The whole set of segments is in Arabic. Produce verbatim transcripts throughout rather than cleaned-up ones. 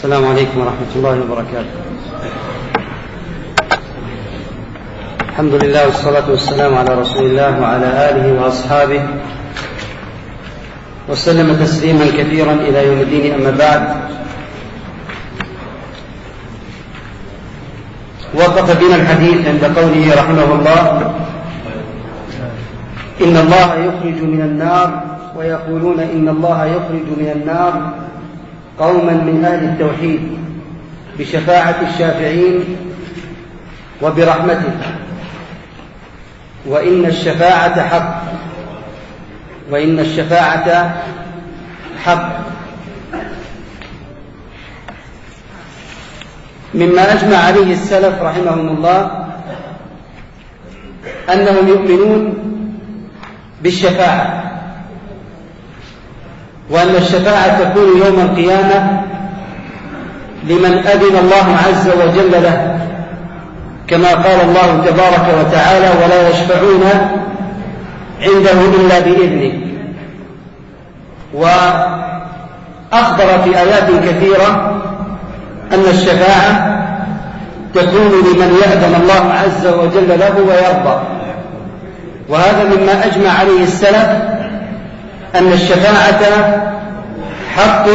السلام عليكم ورحمة الله وبركاته. الحمد لله والصلاة والسلام على رسول الله وعلى آله وأصحابه وسلم تسليما كثيرا إلى يوم الدين. أما بعد، وقف بنا الحديث عند قوله رحمه الله: إن الله يخرج من النار، ويقولون إن الله يخرج من النار قوما من أهل التوحيد بشفاعة الشافعين وبرحمته، وإن الشفاعة حق وإن الشفاعة حق مما أجمع عليه السلف رحمهم الله أنهم يؤمنون بالشفاعة، وأن الشفاعة تكون يوم القيامة لمن أذن الله عز وجل له، كما قال الله تبارك وتعالى: ولا يشفعون عنده إلا بإذنه. وأخبر في آيات كثيرة أن الشفاعة تكون لمن يأذن الله عز وجل له ويرضى، وهذا مما أجمع عليه السلف أن الشفاعة حق،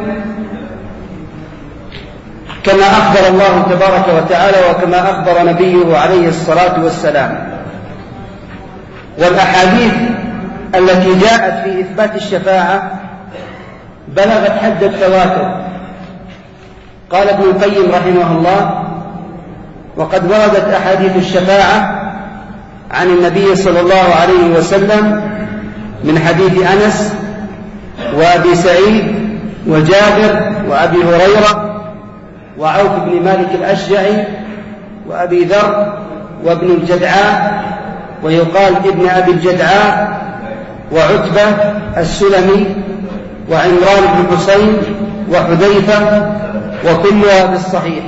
كما أخبر الله تبارك وتعالى وكما أخبر نبيه عليه الصلاة والسلام. والأحاديث التي جاءت في إثبات الشفاعة بلغت حد التواتر. قال ابن القيم رحمه الله: وقد وردت أحاديث الشفاعة عن النبي صلى الله عليه وسلم من حديث أنس وأبي سعيد وجابر وأبي هريرة وعوف بن مالك الأشجعي وأبي ذر وابن الجدعاء، ويقال ابن أبي الجدعاء، وعتبة السلمي، وعمران بن حسين، وحذيفة، وكلها في الصحيح.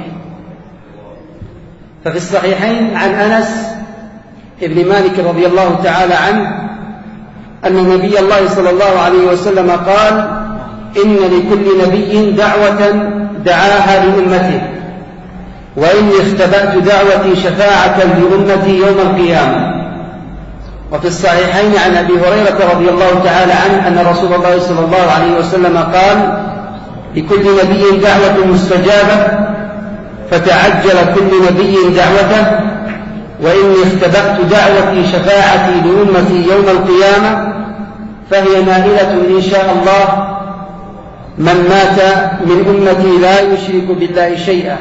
ففي الصحيحين عن أنس ابن مالك رضي الله تعالى عنه أن نبي الله صلى الله عليه وسلم قال: إن لكل نبي دعوة دعاها لأمته، وإني اختبأت دعوتي شفاعة لأمتي يوم القيامة. وفي الصحيحين عن أبي هريرة رضي الله تعالى عنه أن رسول الله صلى الله عليه وسلم قال: لكل نبي دعوة مستجابة، فتعجل كل نبي دعوته، وإني اختبأت دعوتي شفاعتي لأمتي يوم القيامة، فهي نائلة إن شاء الله من مات من أمتي لا يشرك بالله شيئا.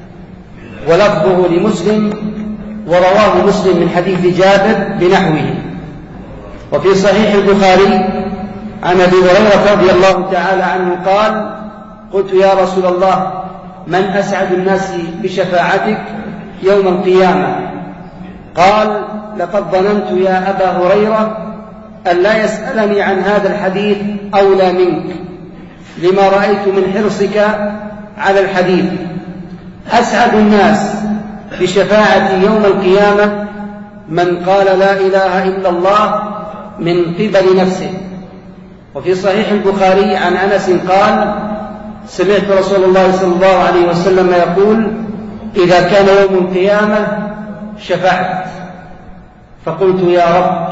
ولفظه لمسلم، ورواه مسلم من حديث جابر بنحوه. وفي صحيح البخاري عن أبي هريرة رضي الله تعالى عنه قال: قلت يا رسول الله، من أسعد الناس بشفاعتك يوم القيامة؟ قال: لقد ظننت يا أبا هريرة أن لا يسألني عن هذا الحديث أولى منك، لما رأيت من حرصك على الحديث. أسعد الناس بشفاعة يوم القيامة من قال لا إله إلا الله من قبل نفسه. وفي صحيح البخاري عن أنس قال: سمعت رسول الله صلى الله عليه وسلم يقول: إذا كان يوم القيامة شفعت، فقلت يا رب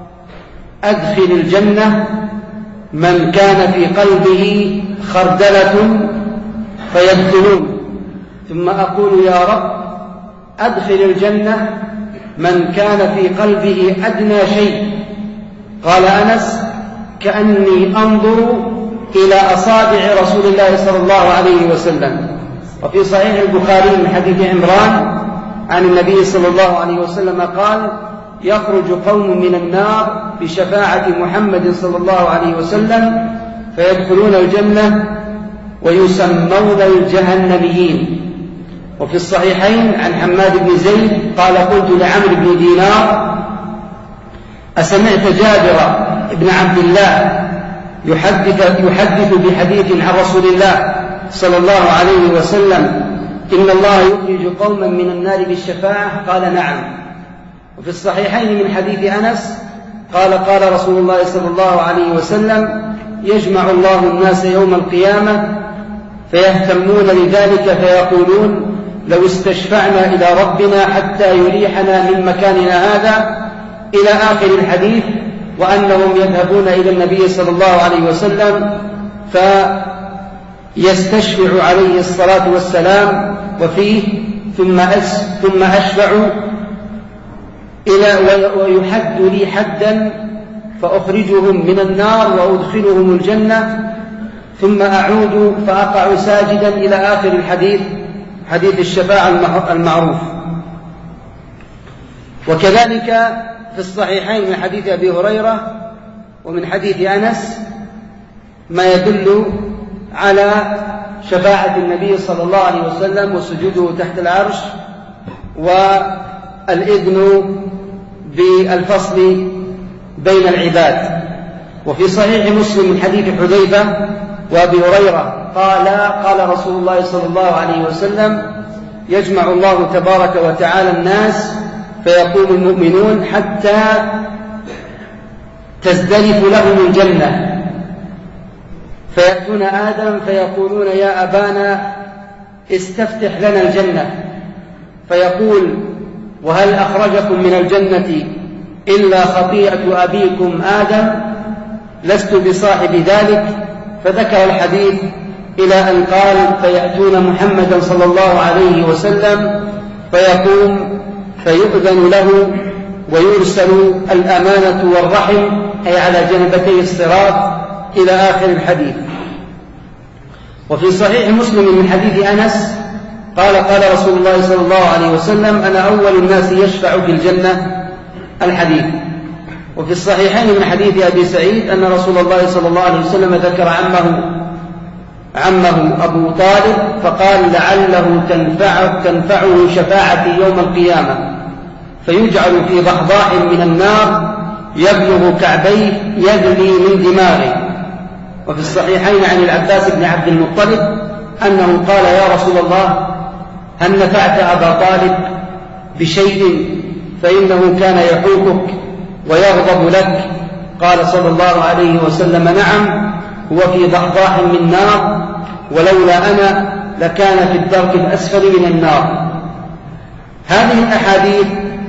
أدخل الجنة من كان في قلبه خردلة فيدخلون، ثم أقول يا رب أدخل الجنة من كان في قلبه أدنى شيء. قال أنس: كأني أنظر إلى أصابع رسول الله صلى الله عليه وسلم. وفي صحيح البخاري من حديث عمران عن النبي صلى الله عليه وسلم قال: يخرج قوم من النار بشفاعة محمد صلى الله عليه وسلم فيدخلون الجنة ويسمون الجهنميين. وفي الصحيحين عن حماد بن زيد قال: قلت لعمرو بن دينار: أسمعت جابر بن عبد الله يحدث, يحدث بحديث عن رسول الله صلى الله عليه وسلم إن الله يخرج قوما من النار بالشفاعة؟ قال: نعم. وفي الصحيحين من حديث أنس قال: قال رسول الله صلى الله عليه وسلم: يجمع الله الناس يوم القيامة فيهتمون لذلك فيقولون لو استشفعنا إلى ربنا حتى يريحنا من مكاننا هذا إلى آخر الحديث، وأنهم يذهبون إلى النبي صلى الله عليه وسلم فيستشفع عليه الصلاة والسلام وفيه ثم ثم أشفع إلى ويحد لي حدا فأخرجهم من النار وأدخلهم الجنة، ثم أعود فأقع ساجدا إلى آخر الحديث، حديث الشفاعة المعروف. وكذلك في الصحيحين من حديث أبي هريرة ومن حديث أنس ما يدل على شفاعة النبي صلى الله عليه وسلم وسجوده تحت العرش والإذن بالفصل بين العباد. وفي صحيح مسلم من حديث حذيفة وأبي هريرة قال قال رسول الله صلى الله عليه وسلم يجمع الله تبارك وتعالى الناس فيقوم المؤمنون حتى تزدلف لهم الجنة، فيأتون آدم فيقولون يا أبانا استفتح لنا الجنة، فيقول وهل أخرجكم من الجنة إلا خطيئة أبيكم آدم؟ لست بصاحب ذلك، فذكر الحديث إلى أن قال فيأتون محمدا صلى الله عليه وسلم فيقوم فيؤذن له ويرسل الأمانة والرحم أي على جنبتي الصراط إلى آخر الحديث. وفي صحيح مسلم من حديث أنس قال قال رسول الله صلى الله عليه وسلم أنا أول الناس يشفع في الجنة الحديث. وفي الصحيحين من حديث أبي سعيد أن رسول الله صلى الله عليه وسلم ذكر عمه عمه أبو طالب فقال لعله تنفع تنفعه شفاعتي يوم القيامة، فيجعل في ضحضاح من النار يبلغ كعبيه يغلي من دماغه. وفي الصحيحين عن العباس بن عبد المطلب أنه قال يا رسول الله هل نفعت أبا طالب بشيء فإنه كان يحوكك ويغضب لك؟ قال صلى الله عليه وسلم نعم، هو في ضحضاح من نار، ولولا أنا لكان في الدرك الأسفل من النار. هذه الأحاديث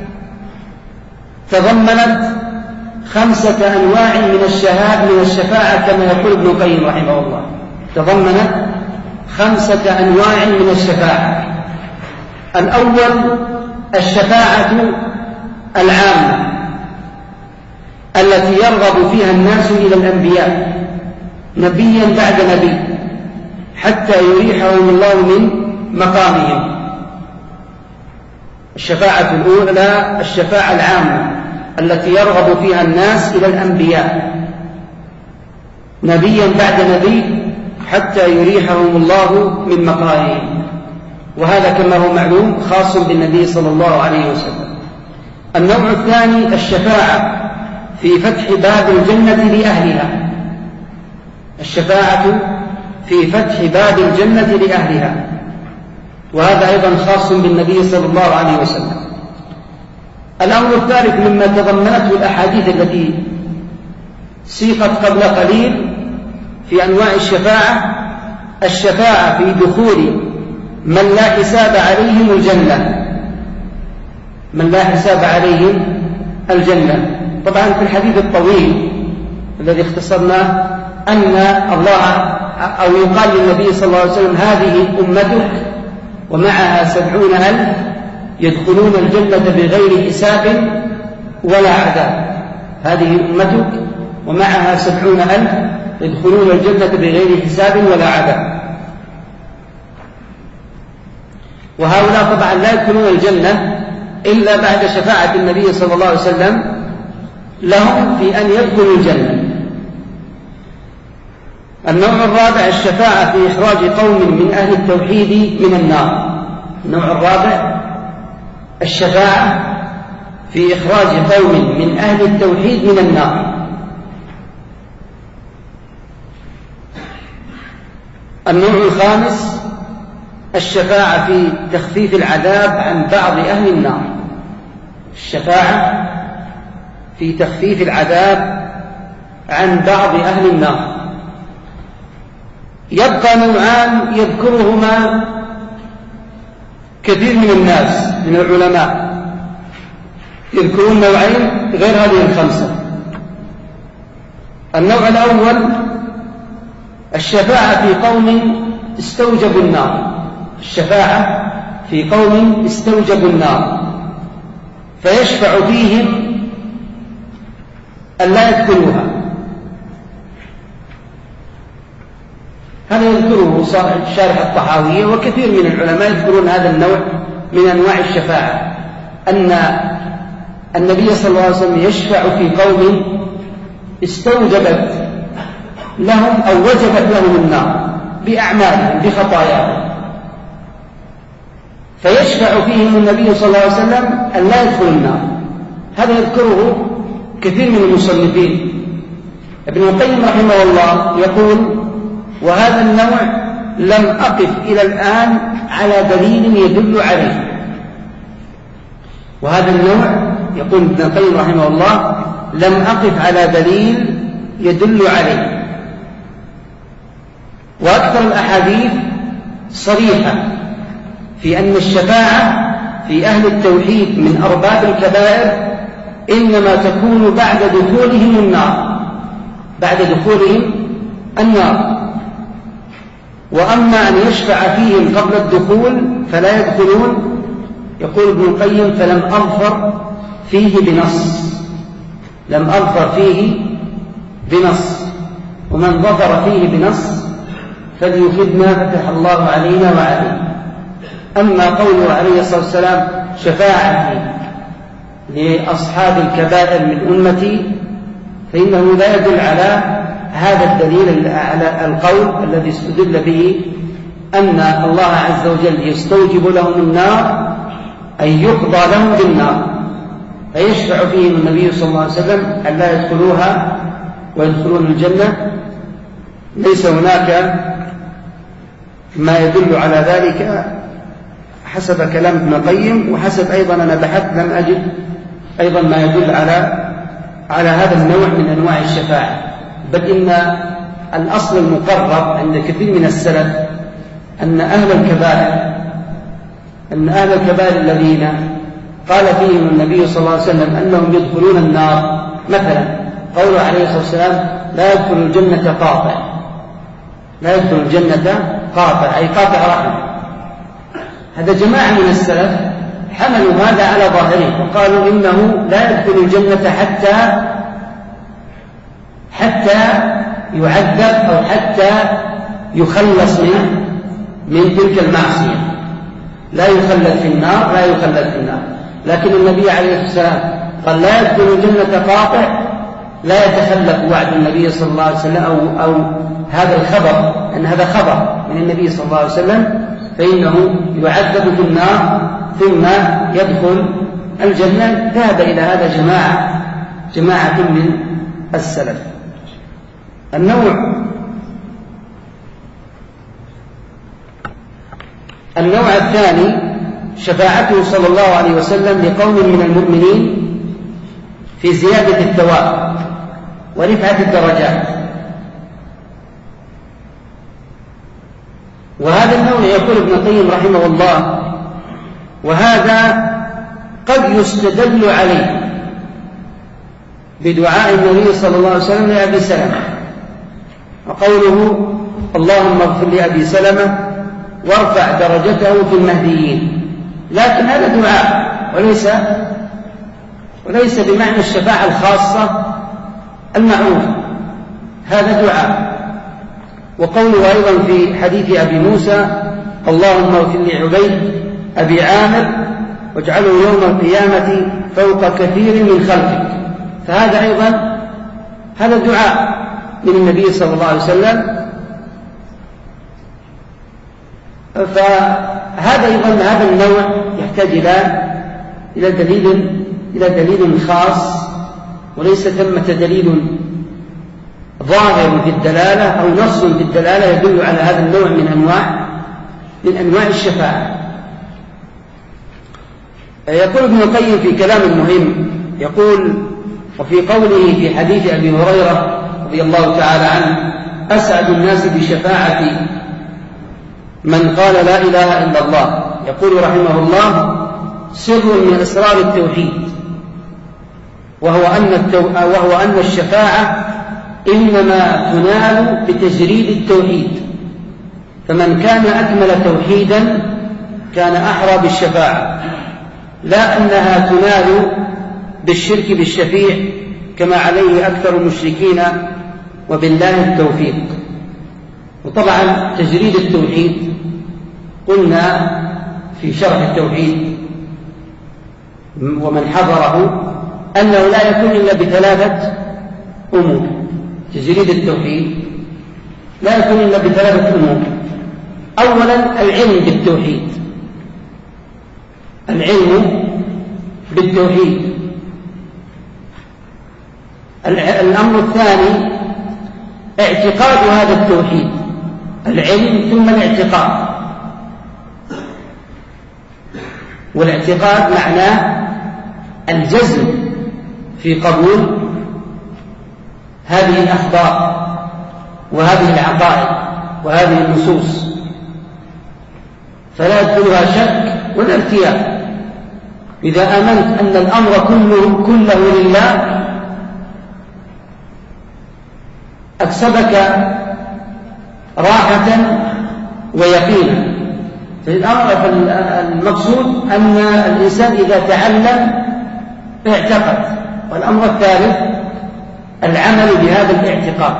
تضمنت خمسة أنواع من الشهادة من الشفاعة كما يقول ابن القيم رحمه الله، تضمنت خمسة أنواع من الشفاعة. الأول الشفاعة العامة التي يرغب فيها الناس إلى الأنبياء نبيا بعد نبي حتى يريحهم الله من مقامهم. الشفاعة الأولى الشفاعة العامة التي يرغب فيها الناس إلى الأنبياء نبيا بعد نبي حتى يريحهم الله من مقامهم، وهذا كما هو معلوم خاص بالنبي صلى الله عليه وسلم. النوع الثاني الشفاعة في فتح باب الجنة لأهلها، الشفاعة في فتح باب الجنة لأهلها، وهذا أيضا خاص بالنبي صلى الله عليه وسلم. الأمر الثالث مما تضمنته الأحاديث التي سيقت قبل قليل في أنواع الشفاعة الشفاعة في دخول من لا حساب عليهم الجنة، من لا حساب عليهم الجنة. طبعا في الحديث الطويل الذي اختصرناه أن الله أو يقال للنبي صلى الله عليه وسلم هذه أمتك ومعها سبعون ألف يدخلون الجنة بغير حساب ولا عذاب، هذه أمتك ومعها سبعون ألف يدخلون الجنة بغير حساب ولا عذاب. وهؤلاء طبعا لا يدخلون الجنة إلا بعد شفاعة النبي صلى الله عليه وسلم لهم في أن يدخلوا الجنة. النوع الرابع الشفاعة في إخراج قوم من أهل التوحيد من النار. النوع الرابع الشفاعة في إخراج قوم من أهل التوحيد من النار. النوع الخامس الشفاعة في تخفيف العذاب عن بعض أهل النار، الشفاعة في تخفيف العذاب عن بعض أهل النار. يبقى نوعان يذكرهما كثير من الناس من العلماء، يذكرون نوعين غير هذه الخمسة. النوع الأول الشفاعة في قوم استوجبوا النار، الشفاعة في قوم استوجبوا النار فيشفع فيهم أن لا يدخلوها. هذا يذكره شارح الطحاوية وكثير من العلماء يذكرون هذا النوع من أنواع الشفاعة، أن النبي صلى الله عليه وسلم يشفع في قوم استوجبت لهم أو وجبت لهم النار بأعمالهم بخطاياهم، فيشفع فيهم النبي صلى الله عليه وسلم أن لا يدخلوا النار. هذا يذكره كثير من المصنفين. ابن القيم رحمه الله يقول: وهذا النوع لم أقف إلى الآن على دليل يدل عليه. وهذا النوع يقول ابن القيم رحمه الله: لم أقف على دليل يدل عليه. وأكثر الأحاديث صريحة في أن الشفاعة في أهل التوحيد من أرباب الكبائر إنما تكون بعد دخولهم النار، بعد دخولهم النار. وأما أن يشفع فيهم قبل الدخول فلا يدخلون، يقول ابن القيم: فلم أظفر فيه بنص، لم أظفر فيه بنص، ومن ظفر فيه بنص فليفدنا فتح الله علينا وعليه. أما قوله عليه الصلاة والسلام: شفاعتي لأصحاب الكبائر من أمتي، فإنه لا يدل على هذا الدليل، على القول الذي استدل به أن الله عز وجل يستوجب لهم النار أي يقضى لهم بالنار، فيشفع فيهم النبي صلى الله عليه وسلم أن لا يدخلوها ويدخلون الجنة. ليس هناك ما يدل على ذلك حسب كلام ابن القيم، وحسب أيضا أنا بحثت لم أجد أيضا ما يدل على على هذا النوع من أنواع الشفاعة. بل إن الأصل المقرر عند كثير من السلف أن أهل الكبائر أن أهل الكبائر الذين قال فيهم النبي صلى الله عليه وسلم أنهم يدخلون النار، مثلا قوله عليه الصلاة والسلام: لا يدخل الجنة قاطع، لا يدخل الجنة قاطع أي قاطع رحمه. هذا جماعة من السلف حملوا هذا على ظاهره وقالوا إنه لا يدخل الجنة حتى حتى يعذب أو حتى يخلص من من تلك المعصية، لا يخلد في النار، لا يخلد في النار. لكن النبي عليه الصلاة والسلام قال: لا يدخل الجنة قاطع، لا يتخلف وعد النبي صلى الله عليه وسلم أو, أو هذا الخبر، أن هذا خبر من النبي صلى الله عليه وسلم، فإنه يعذب في النار ثم يدخل الجنة. ذهب إلى هذا جماعة جماعة من السلف. النوع النوع الثاني شفاعته صلى الله عليه وسلم لقوم من المؤمنين في زيادة الثواب ورفعة الدرجات. وهذا النوع يقول ابن القيم رحمه الله: وهذا قد يستدل عليه بدعاء النبي صلى الله عليه وسلم لأبي سلمة، وقوله: اللهم اغفر لأبي سلمة وارفع درجته في المهديين. لكن هذا دعاء وليس وليس بمعنى الشفاعة الخاصة المعروفة، هذا دعاء. وقوله أيضا في حديث أبي موسى: اللهم اغفر لعبيد أبي عامر واجعله يوم القيامة فوق كثير من خلقك، فهذا أيضا هذا دعاء من النبي صلى الله عليه وسلم. فهذا أيضا هذا النوع يحتاج إلى إلى دليل إلى دليل خاص، وليس ثمة دليل ظاهر في الدلالة أو نص في الدلالة يدل على هذا النوع من أنواع من أنواع الشفاعة. يقول ابن القيم في كلام مهم، يقول: وفي قوله في حديث أبي هريرة رضي الله تعالى عنه: أسعد الناس بشفاعة من قال لا إله إلا الله. يقول رحمه الله: سر من أسرار التوحيد، وهو أن, التو... وهو أن الشفاعة إنما تنال بتجريد التوحيد، فمن كان أكمل توحيدا كان أحرى بالشفاعة، لا أنها تنال بالشرك بالشفيع كما عليه أكثر المشركين، وبالله التوفيق. وطبعا تجريد التوحيد قلنا في شرح التوحيد ومن حضره أنه لا يكون إلا بثلاثة أمور. تجريد التوحيد لا يكون إلا بثلاثة أمور: أولا العلم بالتوحيد، العلم بالتوحيد. الأمر الثاني اعتقاد هذا التوحيد، العلم ثم الاعتقاد. والاعتقاد معناه الجزم في قبول هذه الأخبار وهذه العقائد وهذه النصوص، فلا يدخلها شك ولا ارتياب. إذا آمنت أن الأمر كله, كله لله أكسبك راحة ويقينا. المقصود أن الإنسان إذا تعلم اعتقد. والأمر الثالث العمل بهذا الاعتقاد،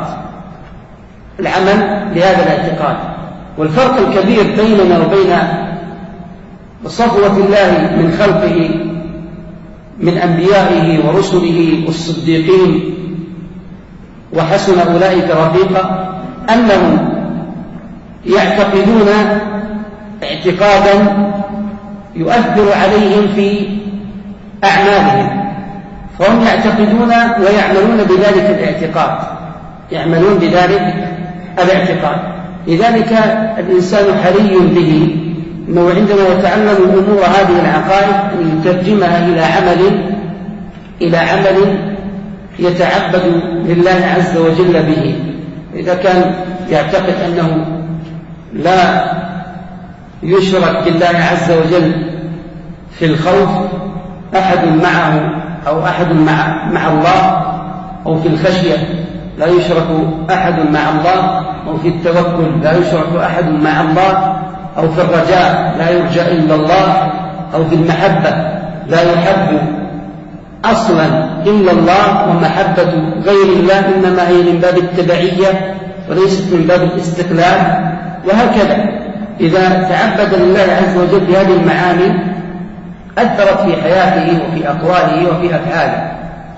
العمل بهذا الاعتقاد. والفرق الكبير بيننا وبين صفوة الله من خلقه من أنبيائه ورسله والصديقين وحسن أولئك رفيقا أنهم يعتقدون اعتقادا يؤثر عليهم في أعمالهم، فهم يعتقدون ويعملون بذلك الاعتقاد، يعملون بذلك الاعتقاد. لذلك الإنسان حري به أنه عندما يتعلم أمور هذه العقائد أن يترجمها إلى عمل إلى عمل يتعبد لله عز وجل به. إذا كان يعتقد أنه لا يشرك بالله عز وجل في الخوف أحد معه أو أحد مع, مع الله، أو في الخشية لا يشرك أحد مع الله، أو في التوكل لا يشرك أحد مع الله، أو في الرجاء لا يرجى إلا الله، أو في المحبة لا يحب أصلا إلا الله، ومحبة غير الله إنما هي من باب التبعية وليست من باب الاستقلال، وهكذا. إذا تعبد لله عز وجل بهذه المعاني أثرت في حياته وفي أقواله وفي أفعاله.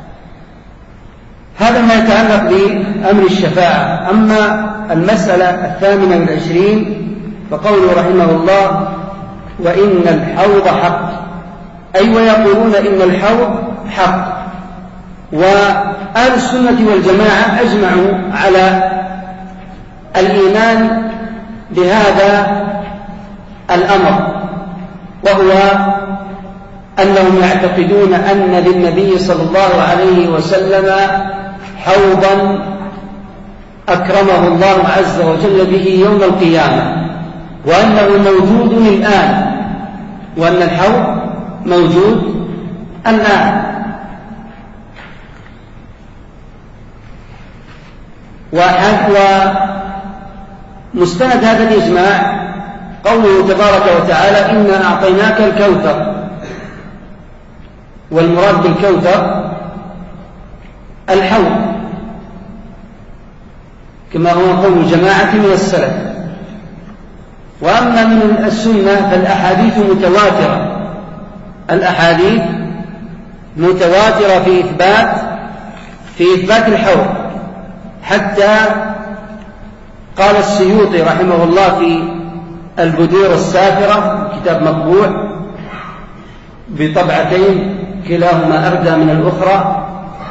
هذا ما يتعلق بأمر الشفاعة. أما المسألة الثامنة والعشرين فقوله رحمه الله: وإن الحوض حق، أي ويقولون إن الحوض حق. وأهل السنة والجماعة أجمعوا على الإيمان بهذا الأمر، وهو أنهم يعتقدون أن للنبي صلى الله عليه وسلم حوضا أكرمه الله عز وجل به يوم القيامة، وأنه موجود الآن، وأن الحوض موجود الآن. ومستند هذا الإجماع قوله تبارك وتعالى: إنا أعطيناك الكوثر. والمراد بالكوثر الحوض، كما هو قول جماعة من السلف. وأما من السنة فالأحاديث متواترة، الأحاديث متواترة في إثبات في إثبات الحوض، حتى قال السيوطي رحمه الله في البدور السافرة، كتاب مطبوع بطبعتين كلاهما أردى من الأخرى،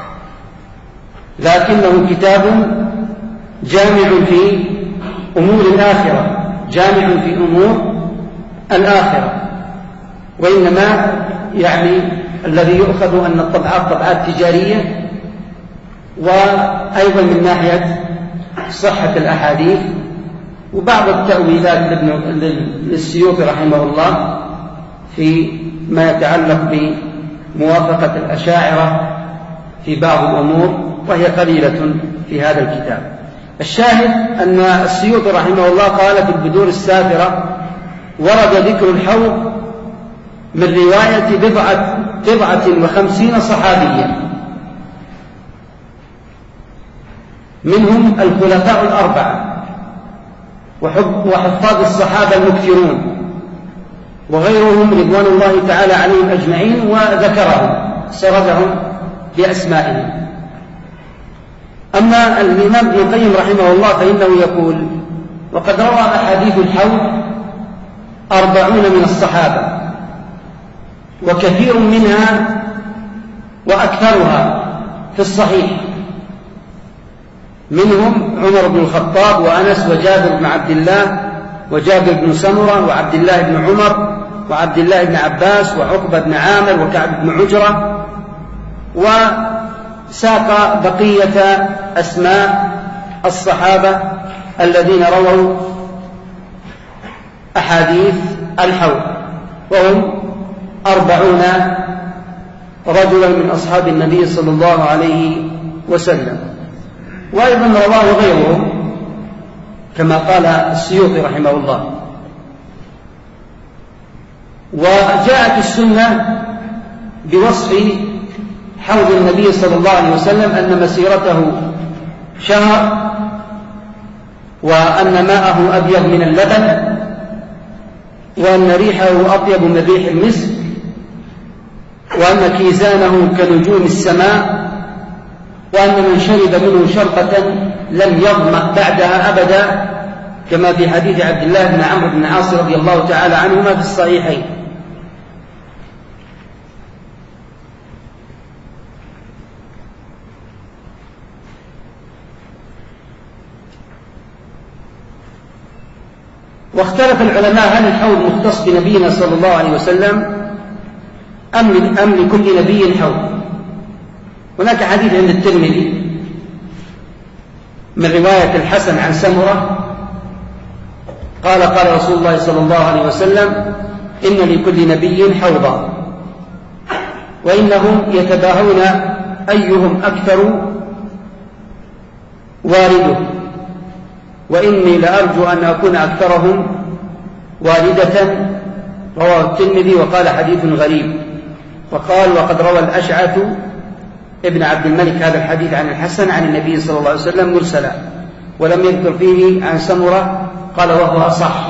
لكنه كتاب جامع في أمور الآخرة، جامع في أمور الآخرة. وإنما يعني الذي يؤخذ أن الطبعات طبعات تجارية، وأيضا من ناحية صحة الأحاديث وبعض التأويلات للسيوطي رحمه الله في ما يتعلق بموافقة الأشاعرة في بعض الأمور، وهي قليلة في هذا الكتاب. الشاهد أن السيوطي رحمه الله قال في البدور السافرة: ورد ذكر الحوض من رواية بضعة, بضعة وخمسين صحابيا، منهم الخلفاء الأربعة وحفاظ الصحابة المكثرون وغيرهم رضوان الله تعالى عليهم أجمعين، وذكرهم سردهم بأسمائهم. أما الإمام ابن القيم رحمه الله فإنه يقول: وقد روى أحاديث الحوض أربعون من الصحابة، وكثير منها وأكثرها في الصحيح، منهم عمر بن الخطاب وأنس وجابر بن عبد الله وجابر بن سمرة وعبد الله بن عمر وعبد الله بن عباس وعقبة بن عامر وكعب بن عجرة، وساق بقية أسماء الصحابة الذين رووا أحاديث الحوض، وهم أربعون رجلا من أصحاب النبي صلى الله عليه وسلم. وأيضا رواه غيرهم كما قال السيوطي رحمه الله. وجاءت السنة بوصف حوض النبي صلى الله عليه وسلم أن مسيرته شهر، وأن ماءه أبيض من اللبن، وأن ريحه أطيب من ريح المسك، وأن كيزانه كنجوم السماء، وأن من شرب منه شربة لم يظمأ بعدها أبدا، كما في حديث عبد الله بن عمرو بن العاص رضي الله تعالى عنهما في الصحيحين. واختلف العلماء هل الحوض مختص بنبينا صلى الله عليه وسلم أم أم لكل نبي حوض. هناك حديث عند الترمذي من رواية الحسن عن سمرة قال: قال رسول الله صلى الله عليه وسلم: إن لكل نبي حوضا، وإنهم يتباهون أيهم أكثر وارده، وإني لأرجو أن أكون أكثرهم واردة. رواه الترمذي وقال: حديث غريب. وقال: وقد روى الأشعث ابن عبد الملك هذا الحديث عن الحسن عن النبي صلى الله عليه وسلم مرسلا، ولم يذكر فيه عن سمرة، قال: وهو أصح.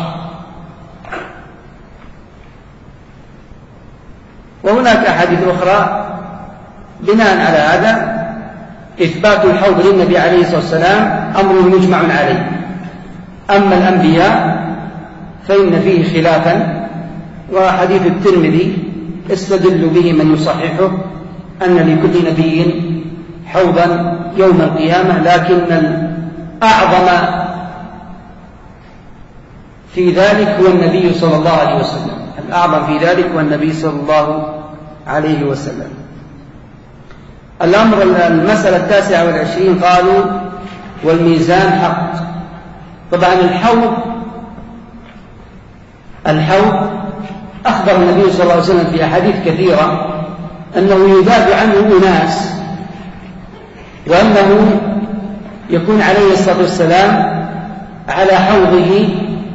وهناك أحاديث أخرى بناء على هذا إثبات الحوض للنبي عليه الصلاة والسلام أمر مجمع عليه. أما الأنبياء فإن فيه خلافا، وحديث الترمذي استدل به من يصححه أن لكل نبي حوضا يوم القيامة، لكن الأعظم في ذلك هو النبي صلى الله عليه وسلم، الأعظم في ذلك هو النبي صلى الله عليه وسلم. الأمر المسألة التاسعة والعشرين قالوا: والميزان حق. طبعا الحوض الحوض أخبر النبي صلى الله عليه وسلم في أحاديث كثيرة أنه يذاب عنه أناس، وأنه يكون عليه الصلاة والسلام على حوضه،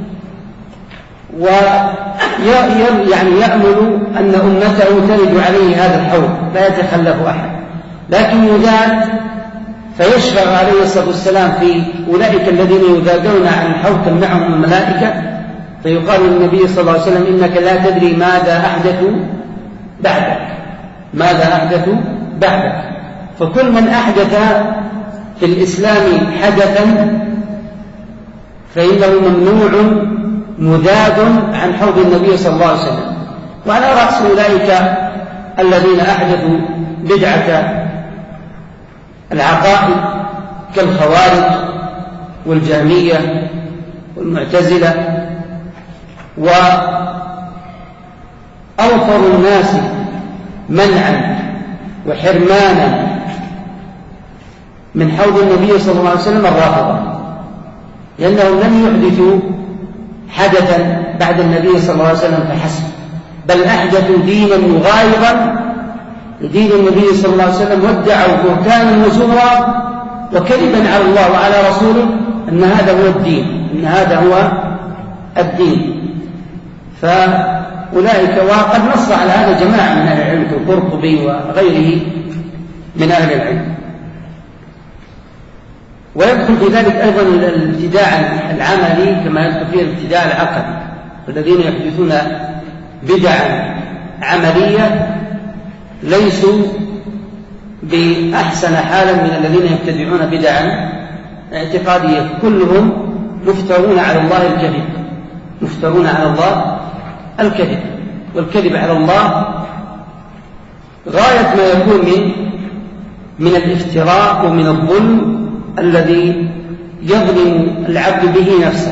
ويعني يأمل أن أمته ترد عليه هذا الحوض لا يتخلف أحد، لكن يذاب فيشفع عليه الصلاة والسلام في أولئك الذين يذابون عن الحوض تمنعهم الملائكة، فيقال للنبي صلى الله عليه وسلم: إنك لا تدري ماذا أحدثوا بعدك ماذا أحدثوا بعدك فكل من أحدث في الإسلام حدثا فإنه ممنوع مذاب عن حوض النبي صلى الله عليه وسلم. وعلى رأس أولئك الذين أحدثوا بدعة العقائد كالخوارج والجهمية والمعتزلة، وأوفر الناس منعا وحرمانا من حوض النبي صلى الله عليه وسلم الرافضة. لأنهم لم يحدثوا حدثا بعد النبي صلى الله عليه وسلم فحسب، بل أحدثوا دينا مغايرا لدين النبي صلى الله عليه وسلم، وادعوا بهتانا وزورا وكذبا على الله وعلى رسوله أن هذا هو الدين، أن هذا هو الدين. فأولئك، وقد نص على هذا جماعة من أهل العلم كالقرطبي وغيره من أهل العلم. ويدخل في ذلك أيضا الابتداع العملي كما يدخل فيه الابتداع العقدي، الذين يحدثون بدعا عملية ليسوا بأحسن حالا من الذين يبتدعون بدعا اعتقادية، كلهم مفترون على الله الكذب، مفترون على الله الكذب، والكذب على الله غاية ما يكون من من الافتراء ومن الظلم الذي يظلم العبد به نفسه.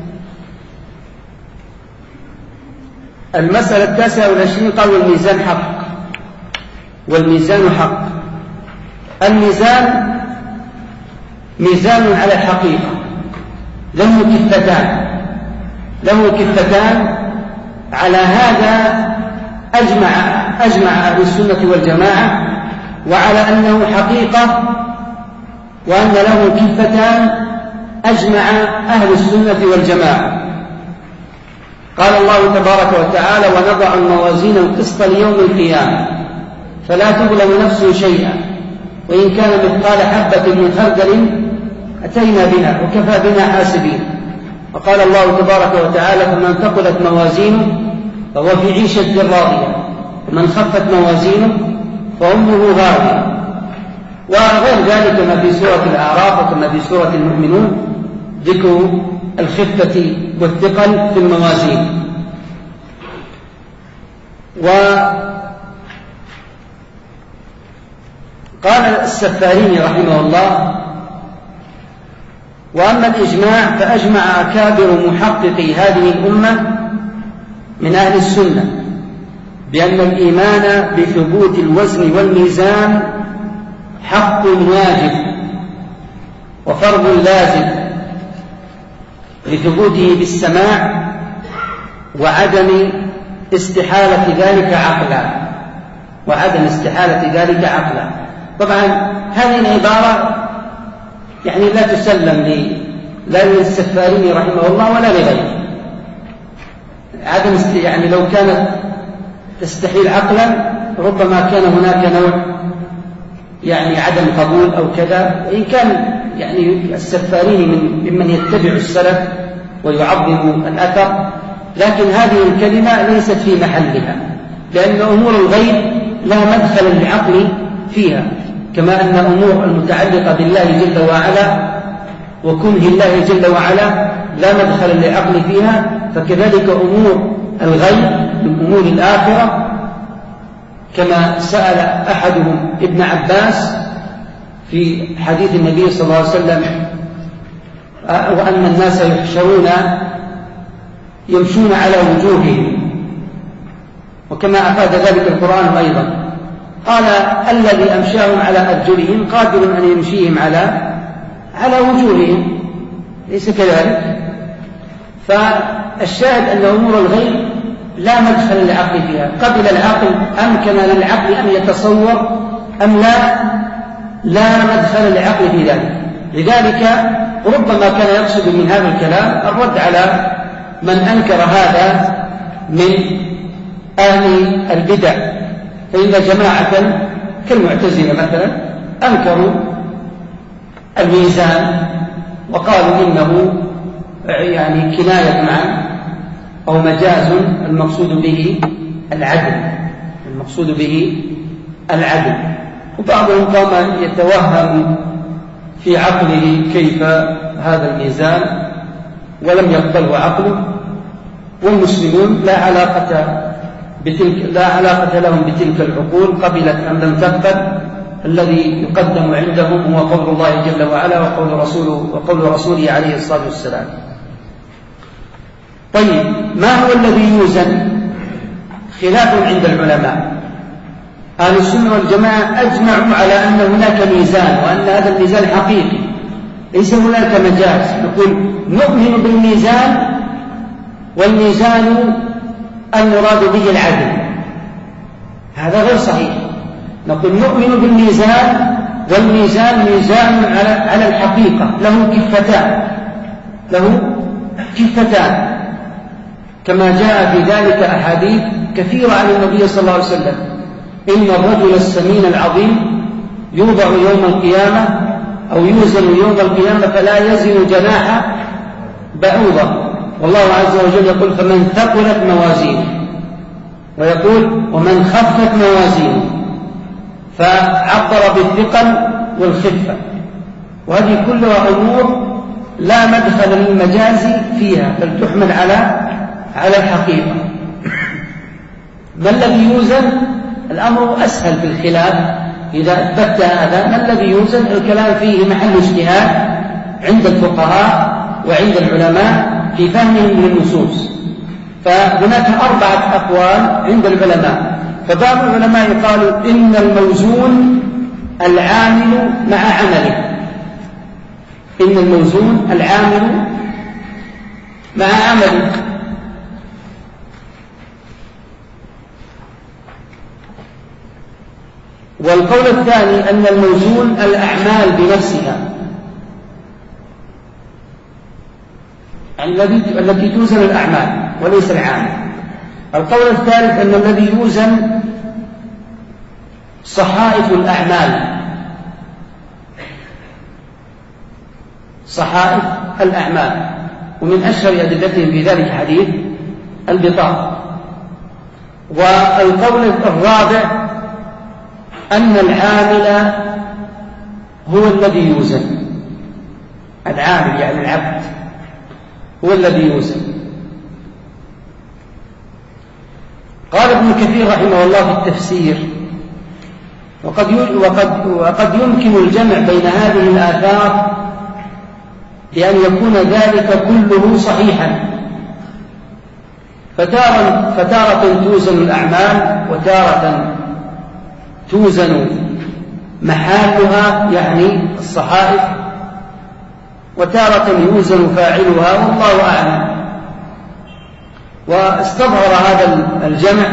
المسألة التاسعة والعشرين قال والميزان حق، والميزان حق. الميزان ميزان على الحقيقة، له كفتان، له كفتان. على هذا أجمع أجمع أهل السنة والجماعة، وعلى أنه حقيقة وأن له كفتان أجمع أهل السنة والجماعة. قال الله تبارك وتعالى ونضع الموازين القسط ليوم القيامة فلا تظلم نفس شيئا وإن كان مثقال حبة من خردل أتينا بها وكفى بنا حاسبين. وقال الله تبارك وتعالى فمن ثقلت موازينه فهو في عيشة راضية ومن خفت موازينه فأمه هاوية. وغير ذلك كما في سورة الأعراف وكما في سورة المؤمنون ذكر الخفة والثقل في الموازين. وقال السفاريني رحمه الله وأما الإجماع فأجمع أكابر محققي هذه الأمة من أهل السنة بأن الإيمان بثبوت الوزن والميزان حق واجب وفرض لازم لثبوته بالسماع وعدم استحالة ذلك عقلا وعدم استحالة ذلك عقلا. طبعا هذه العبارة يعني لا تسلم لي لا للسفاريني رحمه الله ولا لغيره. عدم يعني لو كانت تستحيل عقلا ربما كان هناك نوع يعني عدم قبول أو كذا، وإن كان يعني السفاريني من ممن يتبع السلف ويعظم الأثر، لكن هذه الكلمة ليست في محلها، لأن أمور الغيب لا مدخل للعقل فيها، كما أن أمور المتعلقة بالله جل وعلا وكنه الله جل وعلا لا مدخل للعقل فيها، فكذلك أمور الغيب من أمور الآخرة كما سأل أحدهم ابن عباس في حديث النبي صلى الله عليه وسلم وأن الناس يحشرون يمشون على وجوههم، وكما أفاد ذلك القرآن أيضا قال الذي أمشاهم على أرجلهم قادر أن يمشيهم على على وجوههم، ليس كذلك؟ فالشاهد أن أمور الغيب لا مدخل للعقل فيها، قبل العقل أمكن للعقل أن يتصور أم لا لا مدخل للعقل في ذلك. لذلك ربما كان يقصد من هذا الكلام الرد على من أنكر هذا من أهل البدع، فإن جماعة كالمعتزلة مثلا أنكروا الميزان وقالوا إنه يعني كناية عن أو مجاز المقصود به العدل، المقصود به العدل. وبعضهم قام يتوهم في عقله كيف هذا الميزان ولم يقبله عقله، والمسلمون لا علاقة بتلك لا علاقة لهم بتلك العقول، قبلت أم لم تقبل، الذي يقدم عندهم هو قول الله جل وعلا وقول رسوله وقول رسوله عليه الصلاة والسلام. طيب ما هو الذي يوزن؟ خلاف عند العلماء. أهل السنة والجماعة أجمعوا على أن هناك ميزان وأن هذا الميزان حقيقي، ليس هناك مجاز نقول نؤمن بالميزان والميزان المراد به العدل، هذا غير صحيح. نقول نؤمن بالميزان والميزان ميزان على على الحقيقة، له كفتان له كفتان كما جاء في ذلك أحاديث كثيرة عن النبي صلى الله عليه وسلم: إن الرجل السمين العظيم يوضع يوم القيامة أو يوزن يوم القيامة فلا يزن جناح بعوضة، والله عز وجل يقول: فمن ثقلت موازينه، ويقول: ومن خفت موازينه، فعبر بالثقل والخفة، وهذه كلها أمور لا مدخل للمجاز فيها بل تحمل على على الحقيقة. ما الذي يوزن؟ الأمر أسهل في الخلاف إذا أثبت هذا. ما الذي يوزن؟ الكلام فيه محل اجتهاد عند الفقهاء وعند العلماء في فهمهم للنصوص، فهناك أربعة أقوال عند العلماء. فبعض العلماء قالوا إن الموزون العامل مع عمله، إن الموزون العامل مع عمله. والقول الثاني أن الموزون الأعمال بنفسها، التي توزن الأعمال وليس العامل. القول الثالث أن الذي يوزن صحائف الأعمال، صحائف الأعمال، ومن أشهر أدلتهم في ذلك حديث البطاقة. والقول الرابع أن العامل هو الذي يوزن، العامل يعني العبد هو الذي يوزن. قال ابن كثير رحمه الله في التفسير: وقد وقد وقد يمكن الجمع بين هذه الآثار بأن يكون ذلك كله صحيحا، فتارة, فتارة توزن الأعمال وتارة توزن محالها يعني الصحائف، وتارة يوزن فاعلها، والله أعلم. واستظهر هذا الجمع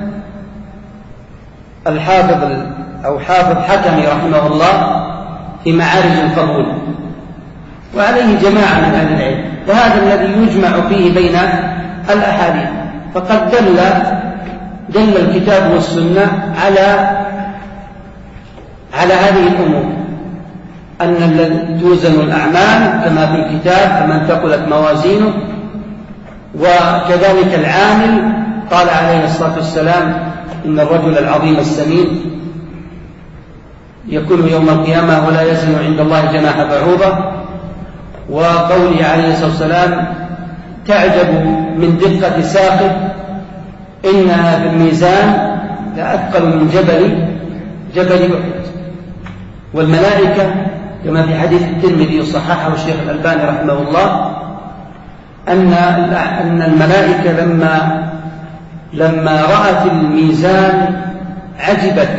الحافظ أو حافظ حكمي رحمه الله في معارج القبول، وعليه جماعة من أهل العلم، وهذا الذي يجمع فيه بين الأحاديث. فقد دل دل الكتاب والسنة على على هذه الأمور، أن الذي توزن الأعمال كما في الكتاب: فمن ثقلت موازينه. وكذلك العامل، قال عليه الصلاة والسلام: إن الرجل العظيم السمين يكون يوم القيامة ولا يزن عند الله جناح بعوضة. وقوله عليه الصلاة والسلام: تعجب من دقة ساقه، إنها في الميزان لأثقل من جبل جبل أحد. والملائكة كما في حديث الترمذي وصححه الشيخ الألباني رحمه الله أن أن الملائكة لما لما رأت الميزان عجبت،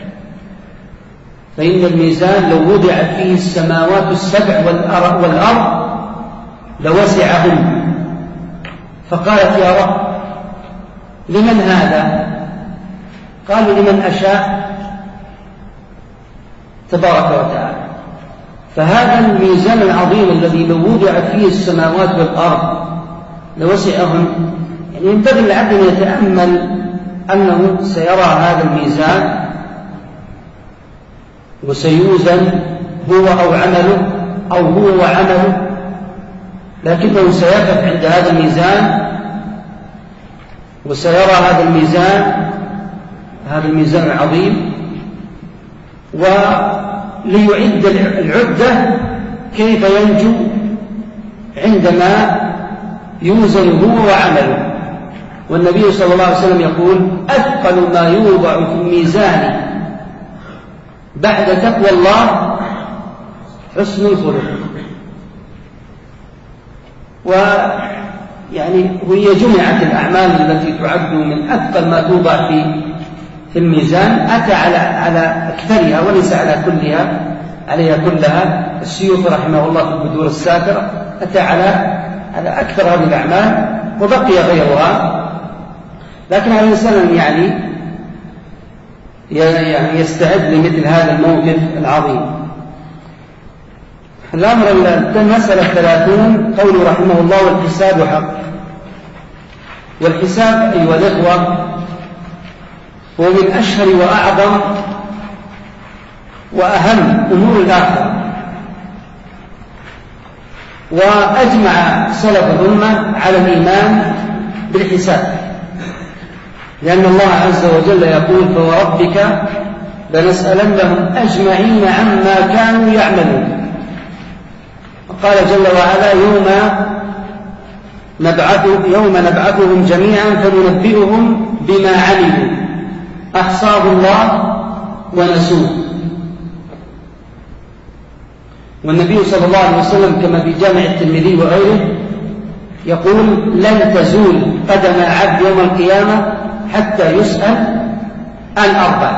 فإن الميزان لو وضعت فيه السماوات السبع والأرض لوسعهم. فقالت: يا رب لمن هذا؟ قالوا: لمن أشاء تبارك وتعالى. فهذا الميزان العظيم الذي لو وضعت فيه السماوات والأرض لوسعهم، يعني ينبغي للعبد أن يتأمل أنه سيرى هذا الميزان وسيوزن هو أو عمله أو هو وعمله، لكنه سيقف عند هذا الميزان وسيرى هذا الميزان هذا الميزان العظيم، وليعد العدة كيف ينجو عندما يوزن هو وعمله. والنبي صلى الله عليه وسلم يقول: أثقل ما يوضع في الميزان بعد تقوى الله حسن الخلق. ويعني هي جمعت الأعمال التي تعد من أثقل ما توضع في في الميزان، أتى على على أكثرها وليس على كلها عليها كلها السيوطي رحمه الله في البدور الساترة أتى على على أكثر هذه الأعمال وبقي غيرها، لكن على الإنسان يعني يعني يستعد لمثل هذا الموقف العظيم. الأمر المسألة الثلاثون قوله رحمه الله: والحساب حق. والحساب أيها الإخوة هو من أشهر وأعظم وأهم أمور الآخرة، وأجمع سلف الأمة على الإيمان بالحساب، لأن الله عز وجل يقول: فوربك لنسألنهم أجمعين عما كانوا يعملون. وقال جل وعلا: يوم نبعث يوم نبعثهم جميعا فننبئهم بما عملوا أحصاه الله ونسوه. والنبي صلى الله عليه وسلم كما في جامع الترمذي وغيره يقول: لن تزول قدم عبد يوم القيامة حتى يسأل عن أربع.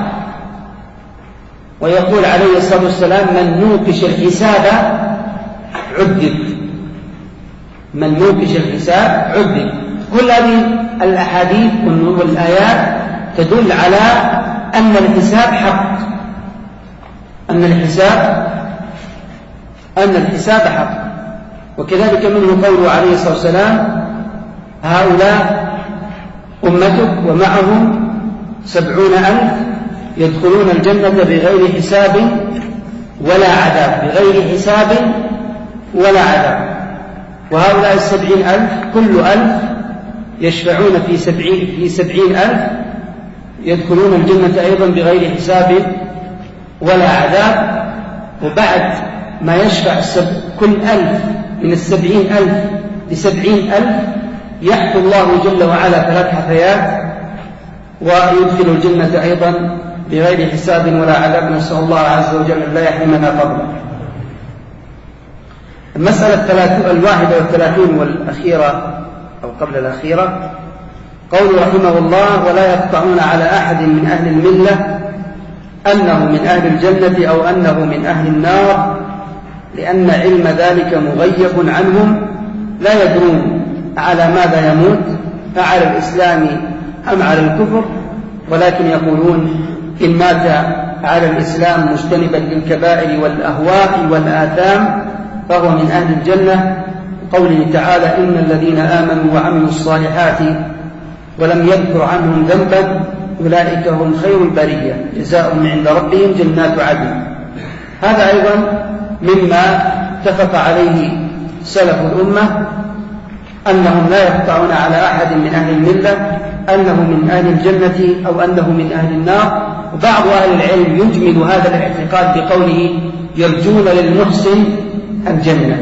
ويقول عليه الصلاة والسلام: من نوقش الحساب عذب، من نوقش الحساب عذب. كل هذه الأحاديث والآيات تدل على أن الحساب حق، أن الحساب أن الحساب حق. وكذلك منه قوله عليه الصلاة والسلام: هؤلاء أمتك ومعهم سبعون ألف يدخلون الجنة بغير حساب ولا عذاب، بغير حساب ولا عذاب. وهؤلاء السبعين ألف كل ألف يشفعون في سبعين, في سبعين ألف يدخلون الجنة أيضا بغير حساب ولا عذاب. وبعد ما يشفع كل ألف من السبعين ألف لسبعين ألف يحفظ الله جل وعلا ثلاث حثيات ويدخل الجنة أيضا بغير حساب ولا عذاب. نسأل الله عز وجل لا يحرمنا فضله. المسألة الواحدة والثلاثون والأخيرة أو قبل الأخيرة قول رحمه الله: ولا يقطعون على أحد من أهل الملة أنه من أهل الجنة أو أنه من أهل النار، لأن علم ذلك مغيب عنهم، لا يدرون على ماذا يموت، أعلى الإسلام أم على الكفر، ولكن يقولون إن مات على الإسلام مجتنبا للكبائر والأهواء والآثام فهو من أهل الجنة. قوله تعالى: إن الذين آمنوا وعملوا الصالحات ولم يذكر عنهم ذنبا أولئك هم خير البرية جزاؤهم عند ربهم جنات عدن. هذا أيضا مما اتفق عليه سلف الأمة، أنهم لا يقطعون على أحد من أهل الملة أنه من أهل الجنة أو أنه من أهل النار. وبعض أهل العلم يجمل هذا الاعتقاد بقوله: يرجون للمحسن الجنة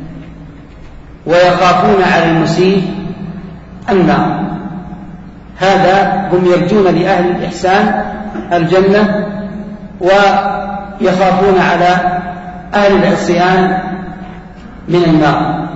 ويخافون على المسيء النار. هذا هم يرجون لأهل الإحسان الجنة ويخافون على أهل العصيان من النار.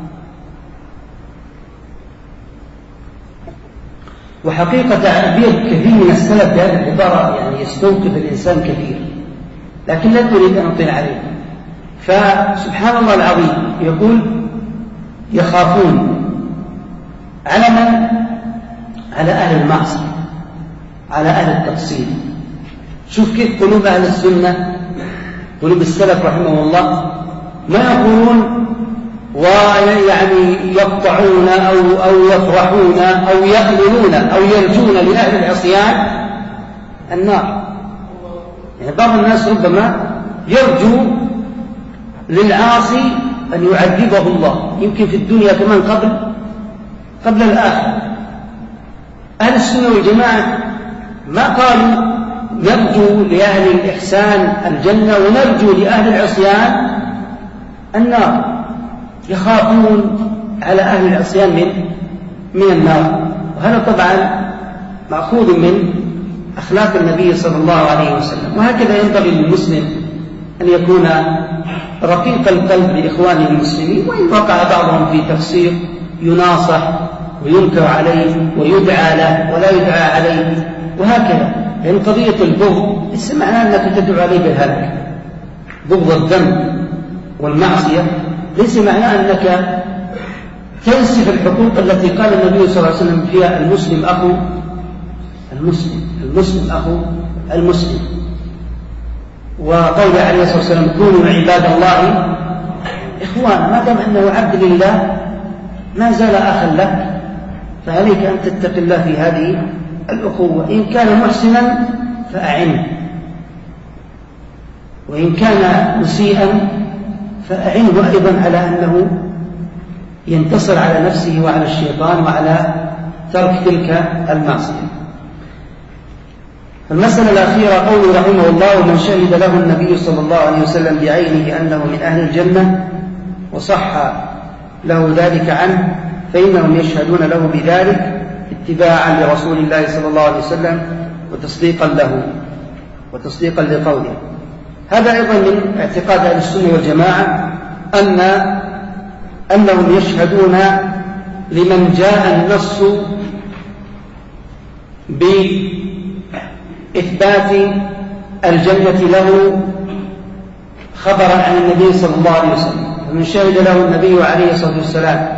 وحقيقة تعبير كثير من السلف بهذه العبارة يعني يستوقف الإنسان كثير، لكن لا تريد أن أطيل عليه. فسبحان الله العظيم يقول: يخافون على من؟ على أهل المعصية، على أهل التقصير. شوف كيف قلوب أهل السنة، قلوب السلف رحمه الله، ما يقولون ويعني يقطعون أو, أو يفرحون أو يقللون أو يرجون لأهل العصيان النار. يعني بعض الناس ربما يرجو للعاصي أن يعذبه الله، يمكن في الدنيا كمان قبل قبل الآخرة. أهل السنة والجماعة ما قالوا نرجو لأهل الإحسان الجنة ونرجو لأهل العصيان النار، يخافون على أهل العصيان من من النار. وهذا طبعا مأخوذ من أخلاق النبي صلى الله عليه وسلم. وهكذا ينبغي للمسلم أن يكون رقيق القلب لإخوانه المسلمين، وإن وقع بعضهم في تقصير يناصح وينكر عليه ويدعى له ولا يدعى عليه، وهكذا. لأن يعني قضية البغض ليس معناه أنك تدعو عليه بالهلاك، بغض الذنب والمعصية ليس معناه أنك تنسف الحقوق التي قال النبي صلى الله عليه وسلم فيها المسلم أخو المسلم المسلم أخو المسلم، وقول عليه الصلاة والسلام كونوا عباد الله إخوانا. ما دام أنه عبد لله ما زال أخا لك، فعليك أن تتقي الله في هذه الأخوة. إن كان محسنا فأعنه، وإن كان مسيئا فأعنه أيضا على أنه ينتصر على نفسه وعلى الشيطان وعلى ترك تلك المعصية. المسألة الأخيرة قوله رحمه الله ومن شهد له النبي صلى الله عليه وسلم بعينه أنه من أهل الجنة وصح له ذلك عنه فإنهم يشهدون له بذلك اتباعا لرسول الله صلى الله عليه وسلم وتصديقا له وتصديقا لقوله. هذا أيضا من اعتقاد أهل السنة والجماعة أن أنهم يشهدون لمن جاء النص بإثبات الجنة له خبرا عن النبي صلى الله عليه وسلم. ومن شهد له النبي عليه الصلاة والسلام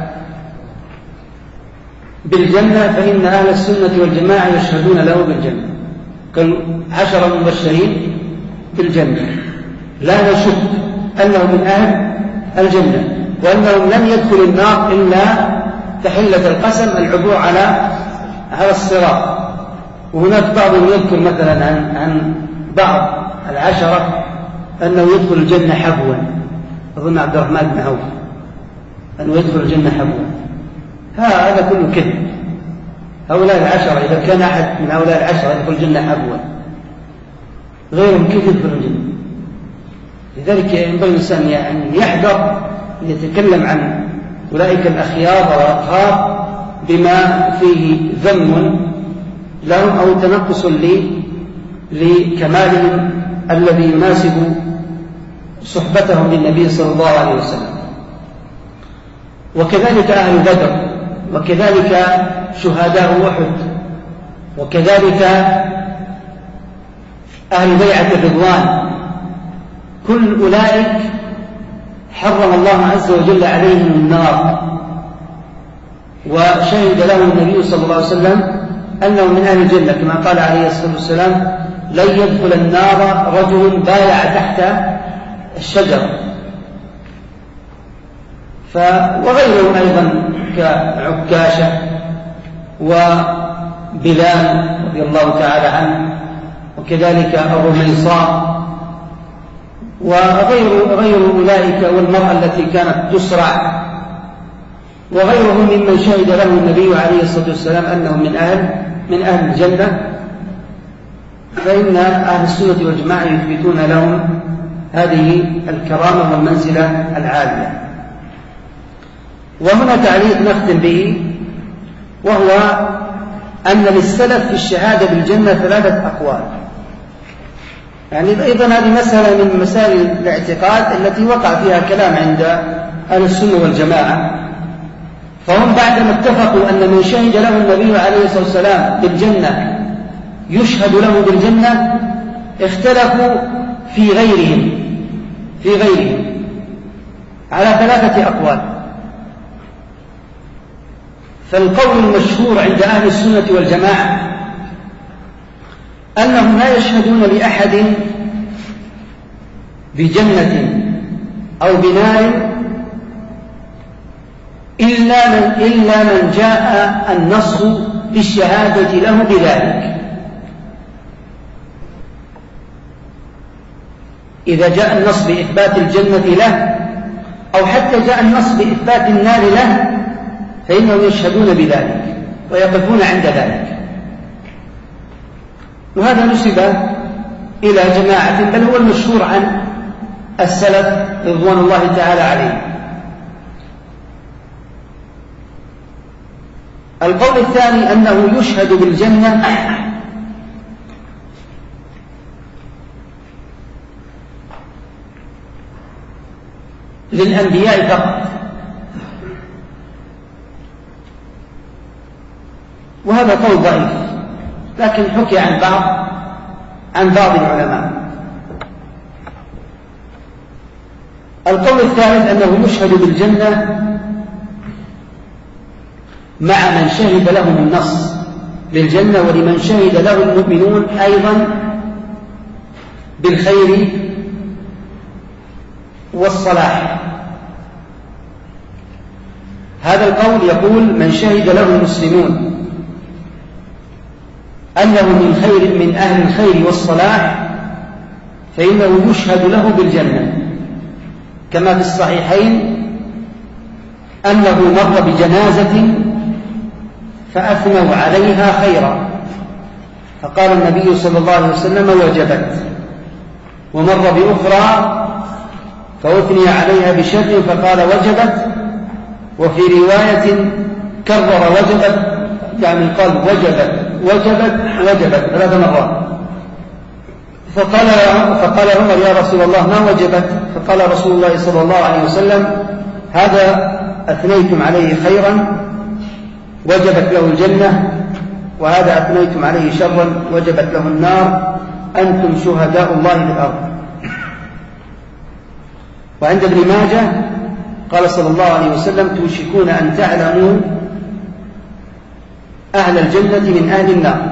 بالجنة فإن أهل السنة والجماعة يشهدون له بالجنة كالعشرة المبشرين بالجنة، لا نشك أنه من أهل الجنة وأنهم لم يدخل النار إلا تحلة القسم العبور على على الصراط. وهناك بعضهم يذكر مثلا عن, عن بعض العشرة أنه يدخل الجنة حبوا، أظن عبد الرحمن بن عوف أنه يدخل الجنة حبوا. هذا كله كذب. هؤلاء العشرة إذا كان أحد من هؤلاء العشرة يدخل الجنة حبوا غيرهم كيف يدخل الجنة؟ لذلك ينبغي الإنسان يعني يحذر يتكلم عن أولئك الأخيار والأطهار بما فيه ذم لهم أو تنقص لكمالهم الذي يناسب صحبتهم للنبي صلى الله عليه وسلم. وكذلك أهل بدر، وكذلك شهداء أحد، وكذلك أهل بيعة الرضوان، كل أولئك حرم الله عز وجل عليهم النار، وشهد له النبي صلى الله عليه وسلم أنه من أهل الجنة كما قال عليه الصلاة والسلام لن يدخل النار رجل بايع تحت الشجرة. وغيرهم أيضا كعكاشة وبلال رضي الله تعالى عنه، وكذلك الرميصاء وغير غير أولئك، والمرأة التي كانت تسرع، وغيرهم ممن شهد له النبي عليه الصلاة والسلام أنهم من أهل من أهل الجنة. فإن أهل السنة والجماعة يثبتون لهم هذه الكرامة والمنزلة العالية. وهنا تعليق نختم به، وهو أن للسلف في الشهادة بالجنة ثلاثة أقوال. يعني أيضا هذه مسألة من مسائل الاعتقاد التي وقع فيها كلام عند أهل السنة والجماعة. فهم بعدما اتفقوا أن من شهد له النبي عليه الصلاة والسلام بالجنة يشهد له بالجنة، اختلفوا في غيرهم في غيرهم على ثلاثة أقوال. فالقول المشهور عند أهل السنة والجماعة أنهم لا يشهدون لأحد بجنة أو بنار إلا من, إلا من جاء النص بالشهادة له بذلك. إذا جاء النص بإثبات الجنة له أو حتى جاء النص بإثبات النار له فإنهم يشهدون بذلك ويقفون عند ذلك. وهذا نسب إلى جماعة، بل هو المشهور عن السلف رضوان الله تعالى عليهم. القول الثاني أنه يشهد بالجنة للأنبياء فقط، وهذا قول ضعيف، لكن حكي عن بعض عن بعض العلماء. القول الثالث أنه يشهد بالجنة مع من شهد لهم النص بالجنة، ولمن شهد له المؤمنون أيضا بالخير والصلاح. هذا القول يقول من شهد له المسلمون أنه من خير من أهل الخير والصلاح فإنه يشهد له بالجنة، كما في الصحيحين أنه مر بجنازة فأثنوا عليها خيرا فقال النبي صلى الله عليه وسلم وجبت، ومر بأخرى فأثني عليها بشر فقال وجبت، وفي رواية كرر وجبت، يعني قال وجبت وجبت وجبت ثلاث مرات. فقال فقال عمر يا رسول الله ما وجبت؟ فقال رسول الله صلى الله عليه وسلم هذا أثنيتم عليه خيرا وجبت له الجنة، وهذا أثنيتم عليه شرا وجبت له النار، أنتم شهداء الله في الأرض. وعند ابن ماجه قال صلى الله عليه وسلم توشكون أن تعلموا أهل الجنة من أهل النار.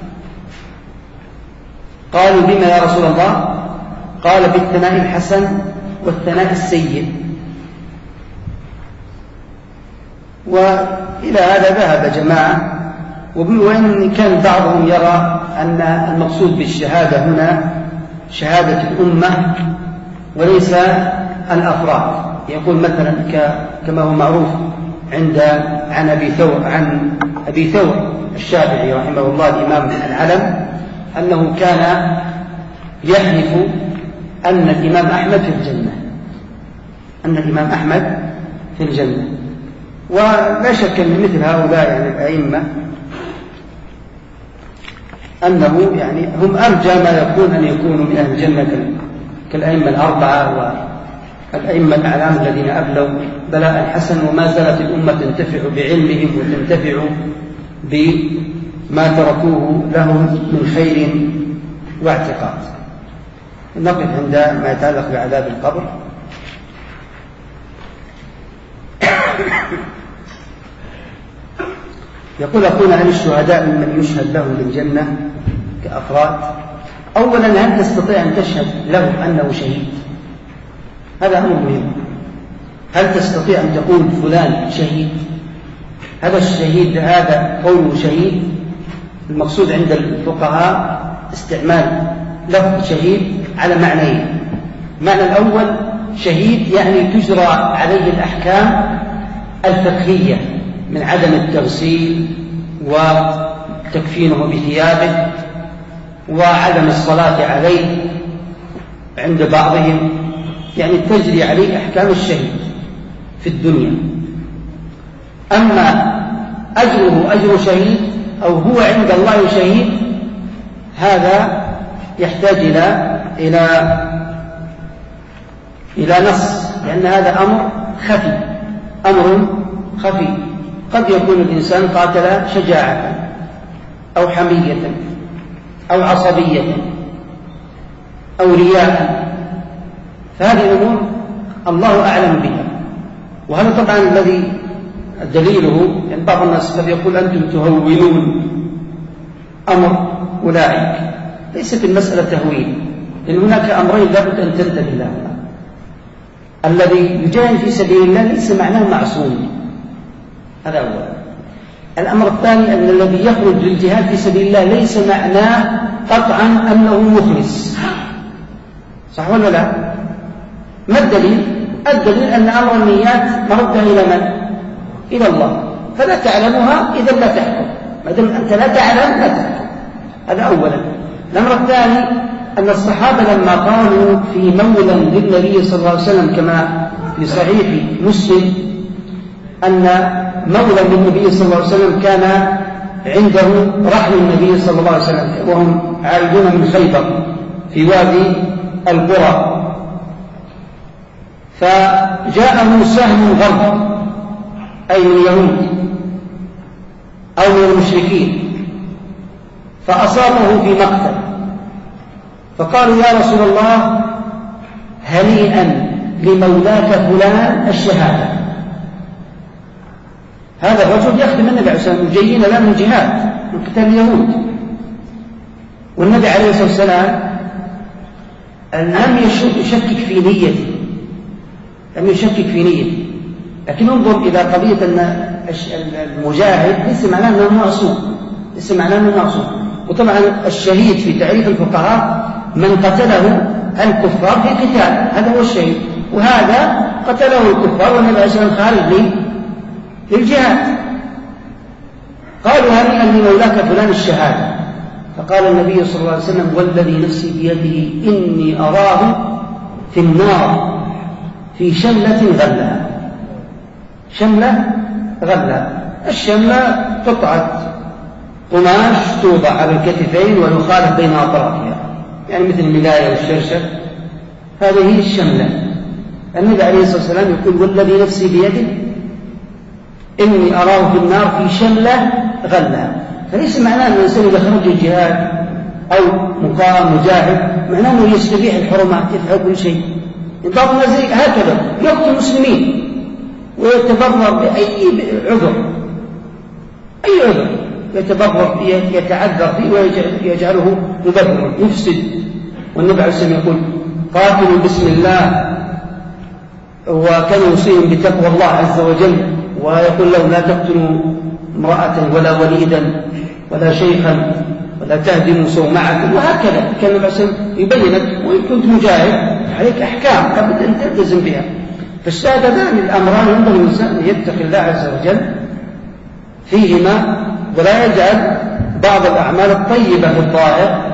قالوا بما يا رسول الله؟ قال بالثناء الحسن والثناء السيء. وإلى هذا ذهب جماعة، وإن كان بعضهم يرى أن المقصود بالشهادة هنا شهادة الأمة وليس الأفراد. يقول مثلا كما هو معروف عند عن أبي ثور عن أبي ثور الشافعي رحمه الله الإمام العلم أنه كان يحلف أن الإمام أحمد في الجنة، أن الإمام أحمد في الجنة. ولا شك أن مثل هؤلاء يعني الأئمة أنه يعني هم أرجى ما يكون أن يكونوا من أهل الجنة كالأئمة الأربعة والأئمة الأعلام الذين أبلوا بلاء الحسن، وما زالت الأمة تنتفع بعلمهم وتنتفع بما تركوه لهم من خير واعتقاد. نقف عند ما يتعلق بعذاب القبر. يقول أخونا هل الشهداء من يشهد له بالجنة كأفراد؟ أولا هل تستطيع أن تشهد له أنه شهيد؟ هذا أمر مهم. هل تستطيع أن تقول فلان شهيد؟ هذا الشهيد هذا قوله شهيد المقصود عند الفقهاء استعمال لفظ شهيد على معنيين. المعنى الأول شهيد يعني تجرى عليه الأحكام الفقهية من عدم التغسيل وتكفينه بثيابه وعدم الصلاة عليه عند بعضهم، يعني تجري عليه أحكام الشهيد في الدنيا. أما أجره أجر شهيد أو هو عند الله شهيد هذا يحتاج إلى إلى إلى نص، لأن هذا أمر خفي أمر خفي قد يكون الإنسان قاتل شجاعة أو حمية أو عصبية أو رياء، فهذه الأمور الله أعلم بها. وهذا طبعا الذي دليله يعني بعض الناس قد يقول أنتم تهونون أمر أولئك، ليست المسألة تهويل، لأن هناك أمرين لابد أن تنتبه لهما. الذي يجاهد في سبيل الله ليس معناه معصوم، هذا أولا. الأمر الثاني أن الذي يخرج للجهاد في سبيل الله ليس معناه قطعا أنه مخلص، صح ولا لا؟ ما الدليل؟ الدليل أن أمر النيات مردها إلى من؟ إلى الله، فلا تعلمها إذا لا تحكم، ما دام أنت لا تعلم لا تحكم، هذا أولا. الأمر الثاني أن الصحابة لما قالوا في مولى للنبي صلى الله عليه وسلم كما في صحيح مسلم أن مولى للنبي صلى الله عليه وسلم كان عنده رحل النبي صلى الله عليه وسلم وهم عائدون من خيبر في وادي القرى، فجاءه سهم غرب أي من اليهود أو من المشركين فأصابه في مقتل، فقالوا يا رسول الله هنيئا لمولاك فلان الشهادة. هذا الرجل يخدم النبي عليه الصلاة والسلام جايين الآن من جهاد من قتال اليهود، والنبي عليه الصلاة والسلام لم يشكك في نيته، لم يشكك في نيته. لكن انظر إلى قضية أن المجاهد ليس معناه أنه معصوم، ليس معناه أنه معصوم. وطبعا الشهيد في تعريف الفقهاء من قتله الكفار في قتال، هذا هو الشهيد، وهذا قتله الكفار والنبي عليه الصلاة والسلام خارج للجهاد. قالوا هنيئا لمولاك فلان الشهادة، فقال النبي صلى الله عليه وسلم والذي نفسي بيده إني أراه في النار في شملة غلة. شملة غلة، الشملة قطعة قماش توضع على الكتفين ويخالف بين أطرافها، يعني مثل الملاية والشرشف، هذه هي الشملة. النبي عليه الصلاة والسلام يقول والذي نفسي بيده إني أراه في النار في شملة غلة. فليس معناه أن الإنسان إذا خرج الجهاد أو مقام مجاهد معناه أنه يستبيح الحرمات يفعل كل شيء. بعض الناس هكذا يقتل المسلمين ويتبرر بأي عذر، أي عذر يتبرر يتعذر فيه ويجعله مبرر يفسد. والنبي عليه الصلاة والسلام يقول قاتلوا بسم الله، وكان يوصيهم بتقوى الله عز وجل، ويقول له لا تقتلوا امرأة ولا وليدا ولا شيخا ولا تهدموا صومعة، وهكذا كان النبي عليه الصلاة والسلام يبين لك وإن كنت مجاهد عليك أحكام لابد أن تلتزم بها. فالشهادتان الأمران ينبغي الإنسان أن يتقي الله عز وجل فيهما، ولا يجعل بعض الأعمال الطيبة في الظاهر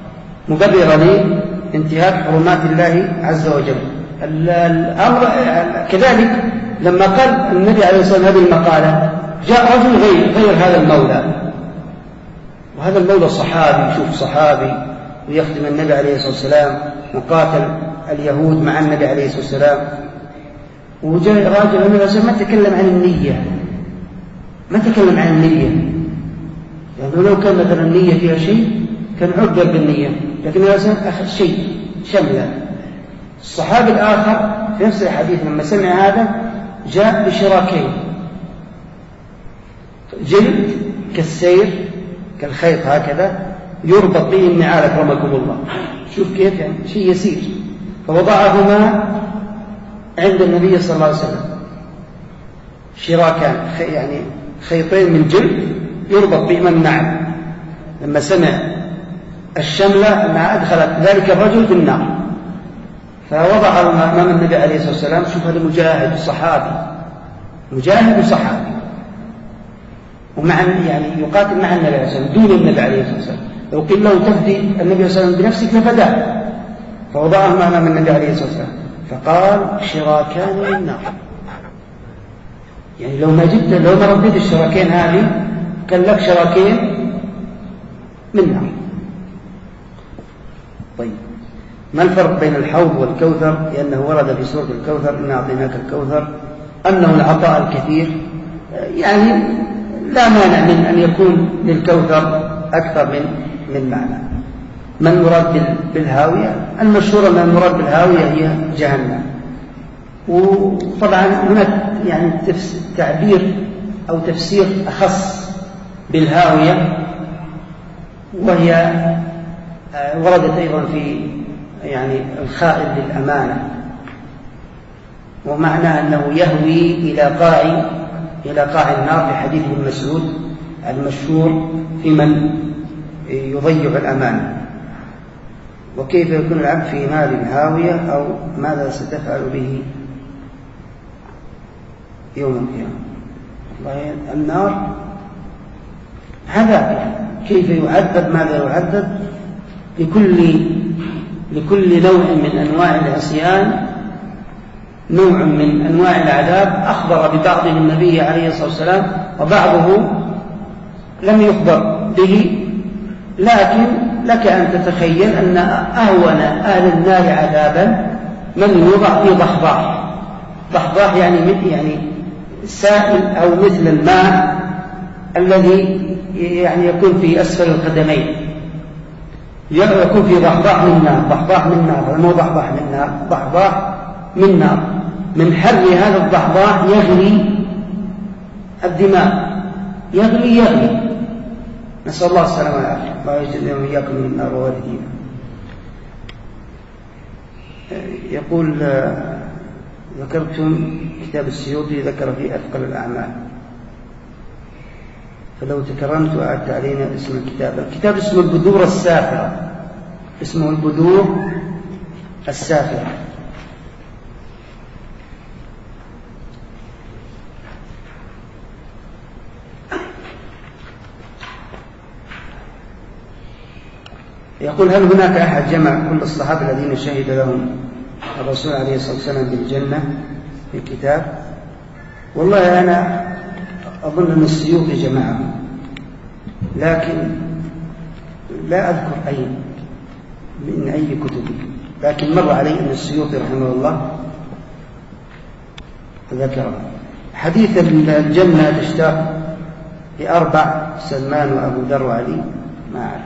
مبررة لانتهاك حرمات الله عز وجل. الأمر كذلك لما قال النبي عليه الصلاة والسلام هذه المقالة جاء رجل غير, غير هذا المولى، وهذا المولى صحابي، شوف صحابي ويخدم النبي عليه الصلاة والسلام وقاتل اليهود مع النبي عليه الصلاة والسلام، وجاء راجل النبي عليه الصلاة والسلام ما تكلم عن النية، ما تكلم عن النية، يعني لو كان مثلا النية فيها شيء كان عبر بالنية، لكن النبي عليه الصلاة والسلام أخذ شيء شمله. الصحابي الآخر في نفس الحديث لما سمع هذا جاء بشراكين، جلد كالسير كالخيط هكذا يربط به النعال أكرمكم الله، شوف كيف يعني شيء يسير، فوضعهما عند النبي صلى الله عليه وسلم، شراكان يعني خيطين من جلد يربط بهما النعل. لما سمع الشملة أنها أدخلت ذلك الرجل في النار فوضع أمام النبي عليه الصلاة والسلام. شوف هذا مجاهد صحابي، مجاهد صحابي، ومع يعني يقاتل مع النبي عليه الصلاة والسلام دون النبي عليه الصلاة والسلام، لو قيل له تفدي النبي صلى الله عليه وسلم بنفسك لفداه، فوضعهما أمام النبي عليه الصلاة والسلام فقال شراكان من النار. يعني لو ما جبت لو ما رديت الشراكين هذه كان لك شراكين من نار. طيب ما الفرق بين الحوض والكوثر؟ لأنه ورد في سورة الكوثر إنا أعطيناك الكوثر أنه العطاء الكثير، يعني لا مانع من أن يكون للكوثر أكثر من من معنى. ما المراد بالهاوية؟ المشهور أن المراد بالهاوية هي جهنم. وطبعا هناك يعني تعبير أو تفسير أخص بالهاوية، وهي وردت أيضا في يعني الخائن للأمانة، ومعنى أنه يهوي إلى قاع إلى قاع النار في حديث ابن مسعود المشهور في من يضيع الأمانة. وكيف يكون العبد في نار هاوية أو ماذا ستفعل به يوم القيامة؟ النار عذاب، كيف يعذب، ماذا يعذب؟ لكل لكل نوع من أنواع العصيان نوع من أنواع العذاب أخبر ببعضه النبي عليه الصلاة والسلام، وبعضه لم يخبر به. لكن لك أن تتخيل أن أهون أهل النار عذابا من يوضع في ضحضاح. ضحضاح يعني يعني سائل أو مثل الماء الذي يعني يكون في أسفل القدمين، يكون في ضحضاح من نار. ضحضاح من نار، مو ضحضاح من نار، ضحضاح من نار، من حر هذا الضحضاح يغلي الدماء، يغلي يغلي، نسأل الله السلامة والعافية. الله يجزينا وإياكم من النار ووالدينا. يقول ذكرتم كتاب السيوطي ذكر فيه أثقل الأعمال، فلو تكرمت وأعدت علينا اسم الكتاب. الكتاب اسمه البذور السافرة، اسمه البذور السافرة. يقول هل هناك أحد جمع كل الصحابة الذين شهد لهم الرسول عليه الصلاة والسلام بالجنة في الكتاب؟ والله أنا أظن أن السيوطي جمعهم، لكن لا أذكر أي من أي كتبه، لكن مر علي أن السيوطي رحمه الله ذكره. حديث الجنة تشتاق لأربع، سلمان وأبو ذر وعلي، ما أعرف.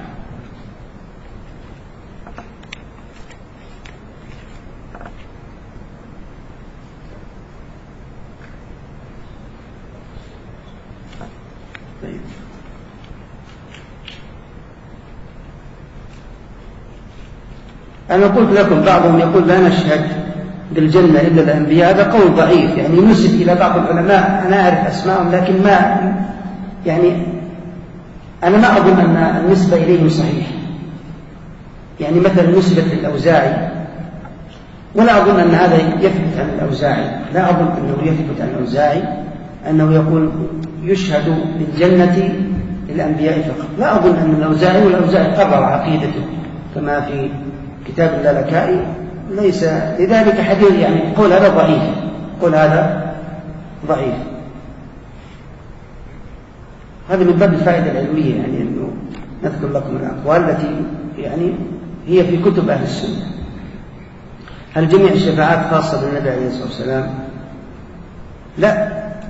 أنا قلت لكم بعضهم يقول لا نشهد بالجنة إلا الأنبياء، هذا قول ضعيف، يعني نسب إلى بعض العلماء، أنا أعرف أسمائهم لكن ما يعني أنا ما أظن أن النسبة إليهم صحيح. يعني مثلا نسبة للأوزاعي، ولا أظن أن هذا يثبت عن الأوزاعي، لا أظن أنه يثبت عن الأوزاعي أنه يقول يشهد بالجنة للأنبياء فقط. لا أظن أن الأوزاعي، والأوزاعي قرر عقيدته كما في كتاب اللالكائي، ليس لذلك حديث، يعني قول هذا ضعيف، قول هذا ضعيف. هذا من باب الفائدة العلمية، يعني أنه نذكر لكم الأقوال التي يعني هي في كتب أهل السنة. هل جميع الشفاعات خاصة بالنبي عليه الصلاة والسلام؟ لا،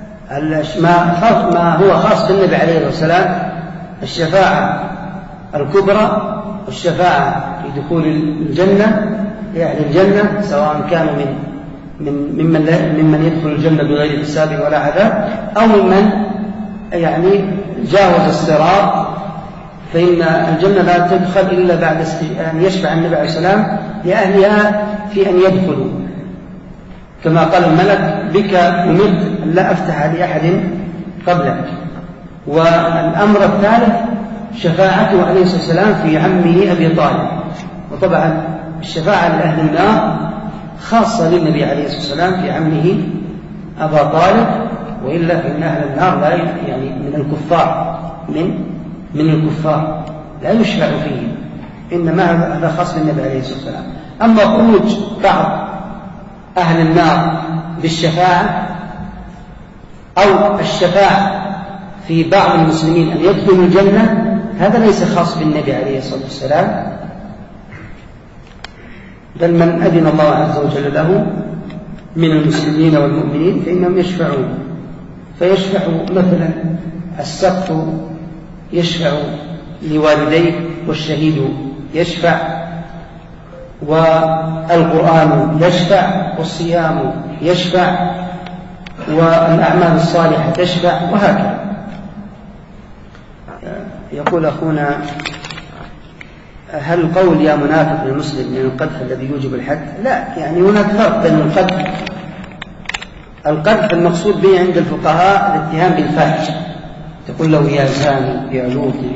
ما هو خاص بالنبي عليه الصلاة والسلام الشفاعة الكبرى والشفاعة في دخول الجنة لأهل الجنة، سواء كانوا من من ممن, ممن يدخل الجنة بغير حساب ولا عذاب، أو ممن يعني جاوز الصراط، فإن الجنة لا تدخل إلا بعد أن يشفع النبي عليه السلام لأهلها في أن يدخلوا، كما قال الملك بك أمرت أن لا أفتح لأحد قبلك. والأمر الثالث شفاعته عليه الصلاة والسلام في عمه أبي طالب. وطبعا الشفاعة لأهل النار خاصة للنبي عليه الصلاة والسلام في عمه أبا طالب، وإلا فإن أهل النار لا يعني من الكفار من من الكفار لا يشفع فيهم، إنما هذا خاص بالنبي عليه الصلاة والسلام. أما خروج بعض أهل النار بالشفاعة أو الشفاعة في بعض المسلمين أن يدخلوا الجنة، هذا ليس خاص بالنبي عليه الصلاة والسلام، بل من أذن الله عز وجل له من المسلمين والمؤمنين فإنهم يشفعون. فيشفع مثلا السقف يشفع لوالديه، والشهيد يشفع، والقرآن يشفع، والصيام يشفع، والأعمال الصالحة تشفع، وهكذا. يقول أخونا هل قول يا منافق للمسلم من القذف الذي يوجب الحد؟ لا، يعني هناك فرق بين القذف القذف المقصود به عند الفقهاء الاتهام بالفاحشة، تقول له يا زاني يا لوطي،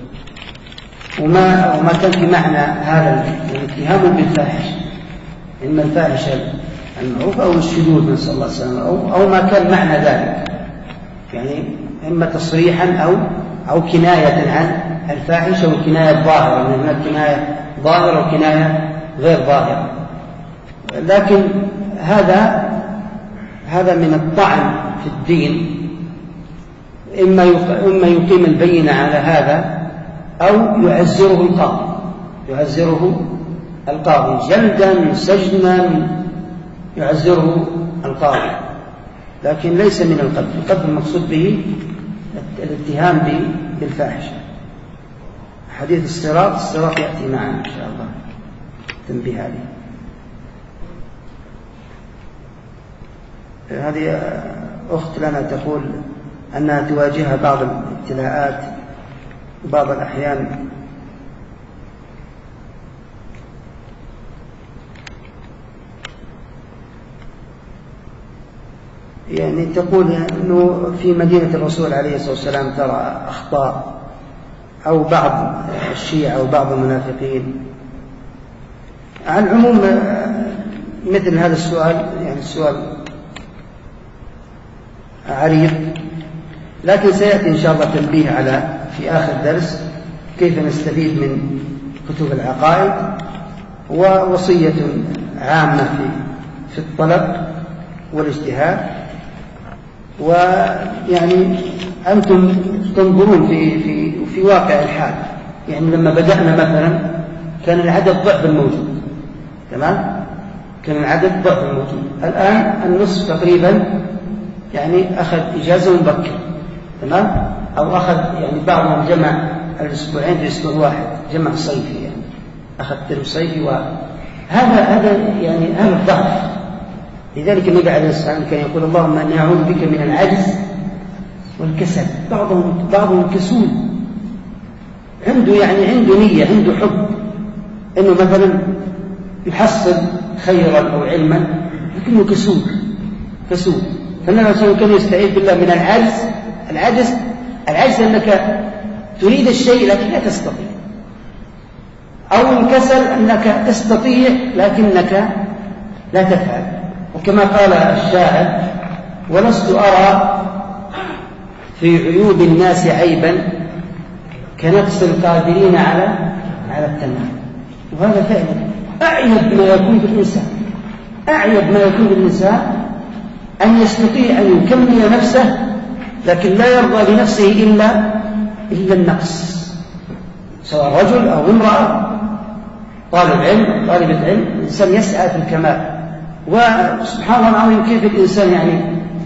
وما, وما كان في معنى هذا الاتهام بالفاحشة، إما الفاحشة المعروفة أو الشذوذ نسأل الله السلامة، أو, أو ما كان معنى ذلك، يعني إما تصريحا أو أو كناية عن الفاحشة، والكناية الظاهرة، من هناك كناية ظاهرة وكناية غير ظاهرة. لكن هذا هذا من الطعن في الدين، إما إما يقيم البينة على هذا أو يعزره القاضي يعزره القاضي جلدا سجنا يعزره القاضي، لكن ليس من القذف. القذف المقصود به الاتهام بالفاحشة. حديث الصراط الصراط يأتي معنا إن شاء الله تنبيه عليه. هذه أخت لنا تقول أنها تواجهها بعض الابتلاءات وبعض الأحيان يعني تقول أنه في مدينة الرسول عليه الصلاة والسلام ترى أخطاء أو بعض الشيعة أو بعض المنافقين. على العموم مثل هذا السؤال يعني السؤال عريض، لكن سيأتي إن شاء الله تنبيه على في آخر درس كيف نستفيد من كتب العقائد، ووصية عامة في في الطلب والاجتهاد. ويعني أنتم تنظرون في في في واقع الحال، يعني لما بدأنا مثلا كان العدد ضعف الموجود، تمام؟ كان العدد ضعف الموجود. الآن النصف تقريبا يعني أخذ إجازة مبكرة، تمام؟ أو أخذ يعني بعضهم جمع الأسبوعين في أسبوع واحد، جمع صيفي يعني أخذ ترم صيفي واحد. هذا هذا يعني هذا الضعف. لذلك النبي عليه الصلاة والسلام كان يقول اللهم أني أعوذ بك من العجز والكسل. بعضهم بعضهم كسول، عنده يعني عنده نية، عنده حب إنه مثلا يحصل خيرا أو علما، لكنه كسول كسول. فالنبي صلى الله عليه وسلم كان يستعيذ بالله من العجز. العجز العجز أنك تريد الشيء لكن لا تستطيع، أو الكسل أنك تستطيع لكنك لا تفعل. وكما قال الشاعر ولست أرى في عيوب الناس عيبا كنقص القادرين على على التمام. وهذا فعلا أعيب ما يكون في الإنسان، أعيب ما يكون في الإنسان أن يستطيع أن يكمل نفسه لكن لا يرضى لنفسه إلا إلا النقص، سواء رجل أو امرأة، طالب علم طالبة علم، الإنسان يسعى في الكمال. وسبحان الله العظيم كيف الإنسان يعني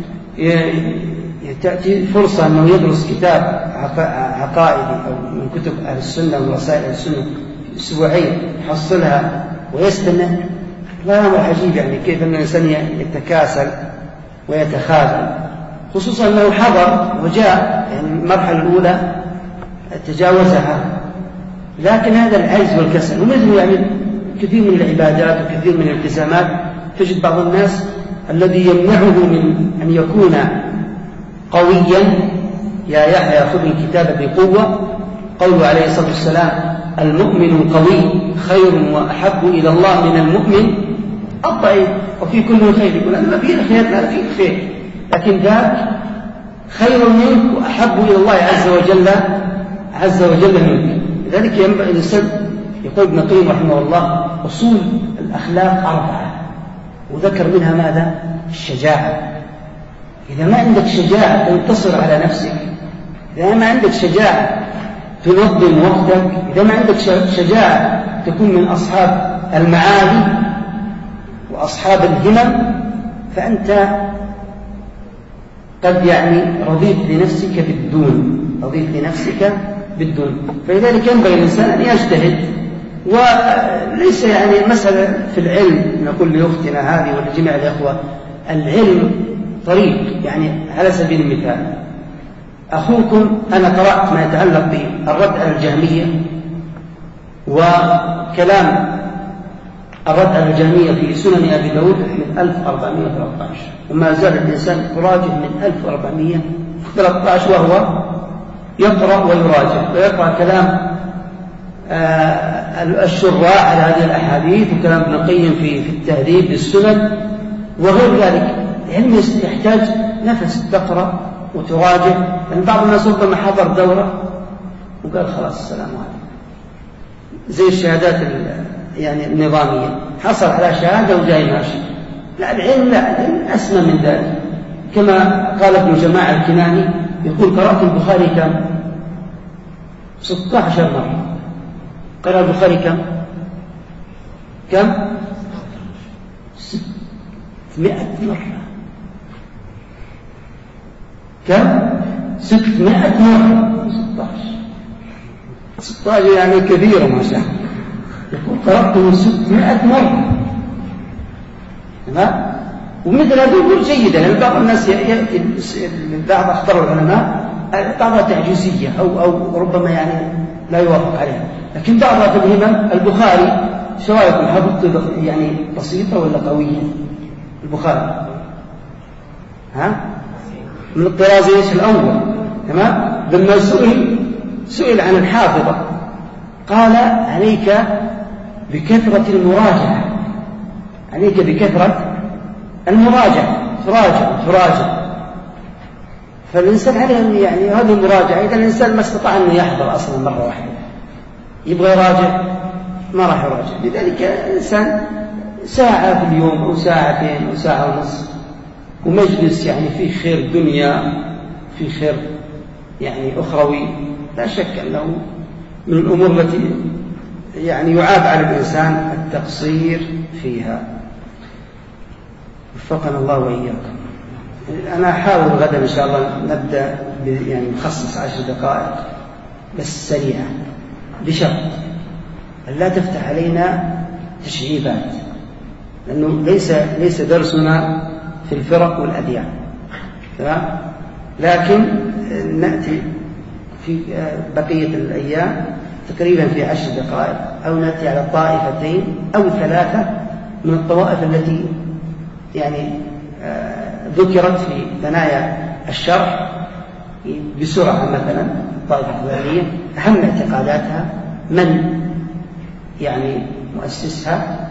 تأتي فرصة أنه يدرس كتاب عقائدي أو من كتب أهل السنة ورسائل أهل السنة في أسبوعين يحصلها ويستنى. لا أمر عجيب يعني كيف أن الإنسان يتكاسل ويتخاذل، خصوصا أنه حضر وجاء يعني المرحلة الأولى تجاوزها. لكن هذا العجز والكسل ومثل يعني كثير من العبادات وكثير من الالتزامات تجد بعض الناس الذي يمنعه من أن يكون قويا. يا يحيى خذ الكتاب بقوة، قوله عليه الصلاة والسلام المؤمن القوي خير وأحب إلى الله من المؤمن الضعيف، وفي كل خير. يقول أنا ما فيه خير، لا فيه خير، لكن ذاك خير منك وأحب إلى الله عز وجل عز وجل منك. لذلك ينبغي الإنسان، يقول ابن القيم رحمه الله أصول الأخلاق أربعة، وذكر منها ماذا؟ الشجاعة. إذا ما عندك شجاعة تنتصر على نفسك، إذا ما عندك شجاعة تنظم وقتك، إذا ما عندك شجاعة تكون من أصحاب المعالي وأصحاب الهمم، فأنت قد يعني رضيت لنفسك بالدون رضيت لنفسك بالدون. فلذلك ينبغي الإنسان أن يجتهد. وليس يعني مسألة في العلم نقول لأختنا هذه ولجميع الأخوة، العلم طريق. يعني على سبيل المثال أخوكم أنا قرأت ما يتعلق بالرد على الجهمية وكلام الرد على الجهمية في سنن أبي داود من ألف وأربعمائة وثلاثة عشر، وما زال الإنسان يراجع من ألف وأربعمائة وثلاثة عشر وهو يقرأ ويراجع ويقرأ كلام آه الشراح على هذه الأحاديث وكلام ابن القيم في في التهذيب للسنن وغير ذلك. العلم يحتاج نفس، تقرأ وتراجع. يعني بعض الناس ربما حضر دورة وقال خلاص السلام عليكم، زي الشهادات يعني النظامية، حصل على شهادة وجاي ماشي. لا، العلم لا، العلم أسمى من ذلك. كما قال ابن جماعة الكناني يقول قرأت البخاري كم؟ ستة عشر مرة. قرأ البخاري كم؟ كم؟ ستمائة مرة. كم؟ ستمائة مرة. ستة عشر ستة عشر يعني كبيرة ما شاء الله. يقول قرأته ستمائة مرة. تمام؟ ومثل هذه الأمور جيدة، لأن بعض الناس يأتي من بعض أخطر العلماء بعضها تعجيزية أو أو ربما يعني لا يوافق عليها، لكن بعضها في الهمم. البخاري شو رأيكم، حفظته يعني بسيطة ولا قوية؟ البخاري ها من الطراز ايش الأول، تمام. لما سئل سئل عن الحافظة قال عليك بكثرة المراجعة، عليك بكثرة المراجعة، تراجع تراجع. فالإنسان عليه يعني هذه المراجعة، إذا الإنسان ما استطاع أن يحضر أصلا مرة واحدة يبغى يراجع ما راح يراجع. لذلك الإنسان ساعة في اليوم أو ساعتين أو ساعة ونصف ومجلس يعني فيه خير دنيا فيه خير يعني أخروي، لا شك أنه من الأمور التي يعني يعاب على الإنسان التقصير فيها. وفقنا الله وإياكم. أنا أحاول غدا إن شاء الله نبدأ يعني نخصص عشر دقائق بس سريعة، بشرط أن لا تفتح علينا تشعيبات، لأنه ليس ليس درسنا في الفرق والأديان، تمام؟ لكن نأتي في بقية الأيام تقريبا في عشر دقائق، أو نأتي على طائفتين أو ثلاثة من الطوائف التي يعني ذكرت في ثنايا الشرح بسرعة. مثلا الطائفة الفلانية أهم اعتقاداتها، من يعني مؤسسها،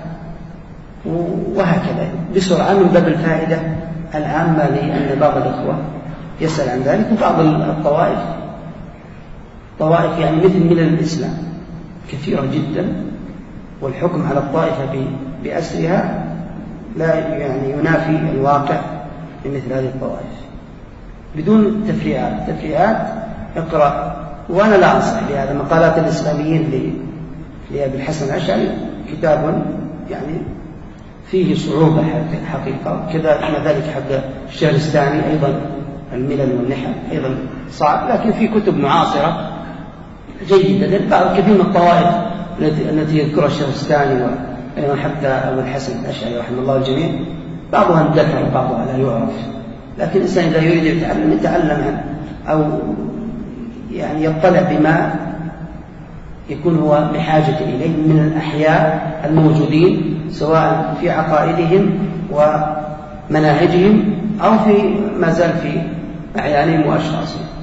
وهكذا بسرعة من باب الفائدة العامة، لأن بعض الأخوة يسأل عن ذلك. وبعض الطوائف طوائف يعني مثل ملل الإسلام كثيرة جدا، والحكم على الطائفة بأسرها لا يعني ينافي الواقع بمثل هذه الطوائف بدون تفريعات. تفريعات اقرأ، وأنا لا أنصح بهذا. مقالات الإسلاميين لأبي الحسن الأشعري كتاب يعني فيه صعوبة حقيقة، كذا ما ذلك حق الشهرستاني أيضا الملل والنحل أيضا صعب، لكن في كتب معاصرة جيدة. بعض كثير من الطوائف التي يذكرها الشهرستاني وأيضا حتى أبو الحسن الأشعري رحمه الله الجميع، بعضها اندثر وبعضها لا يعرف. لكن الإنسان إذا يريد يتعلم يتعلم عن أو يعني يطلع بما يكون هو بحاجة إليه من الأحياء الموجودين، سواء في عقائدهم ومناهجهم أو في ما زال في أعيانهم وأشخاصهم.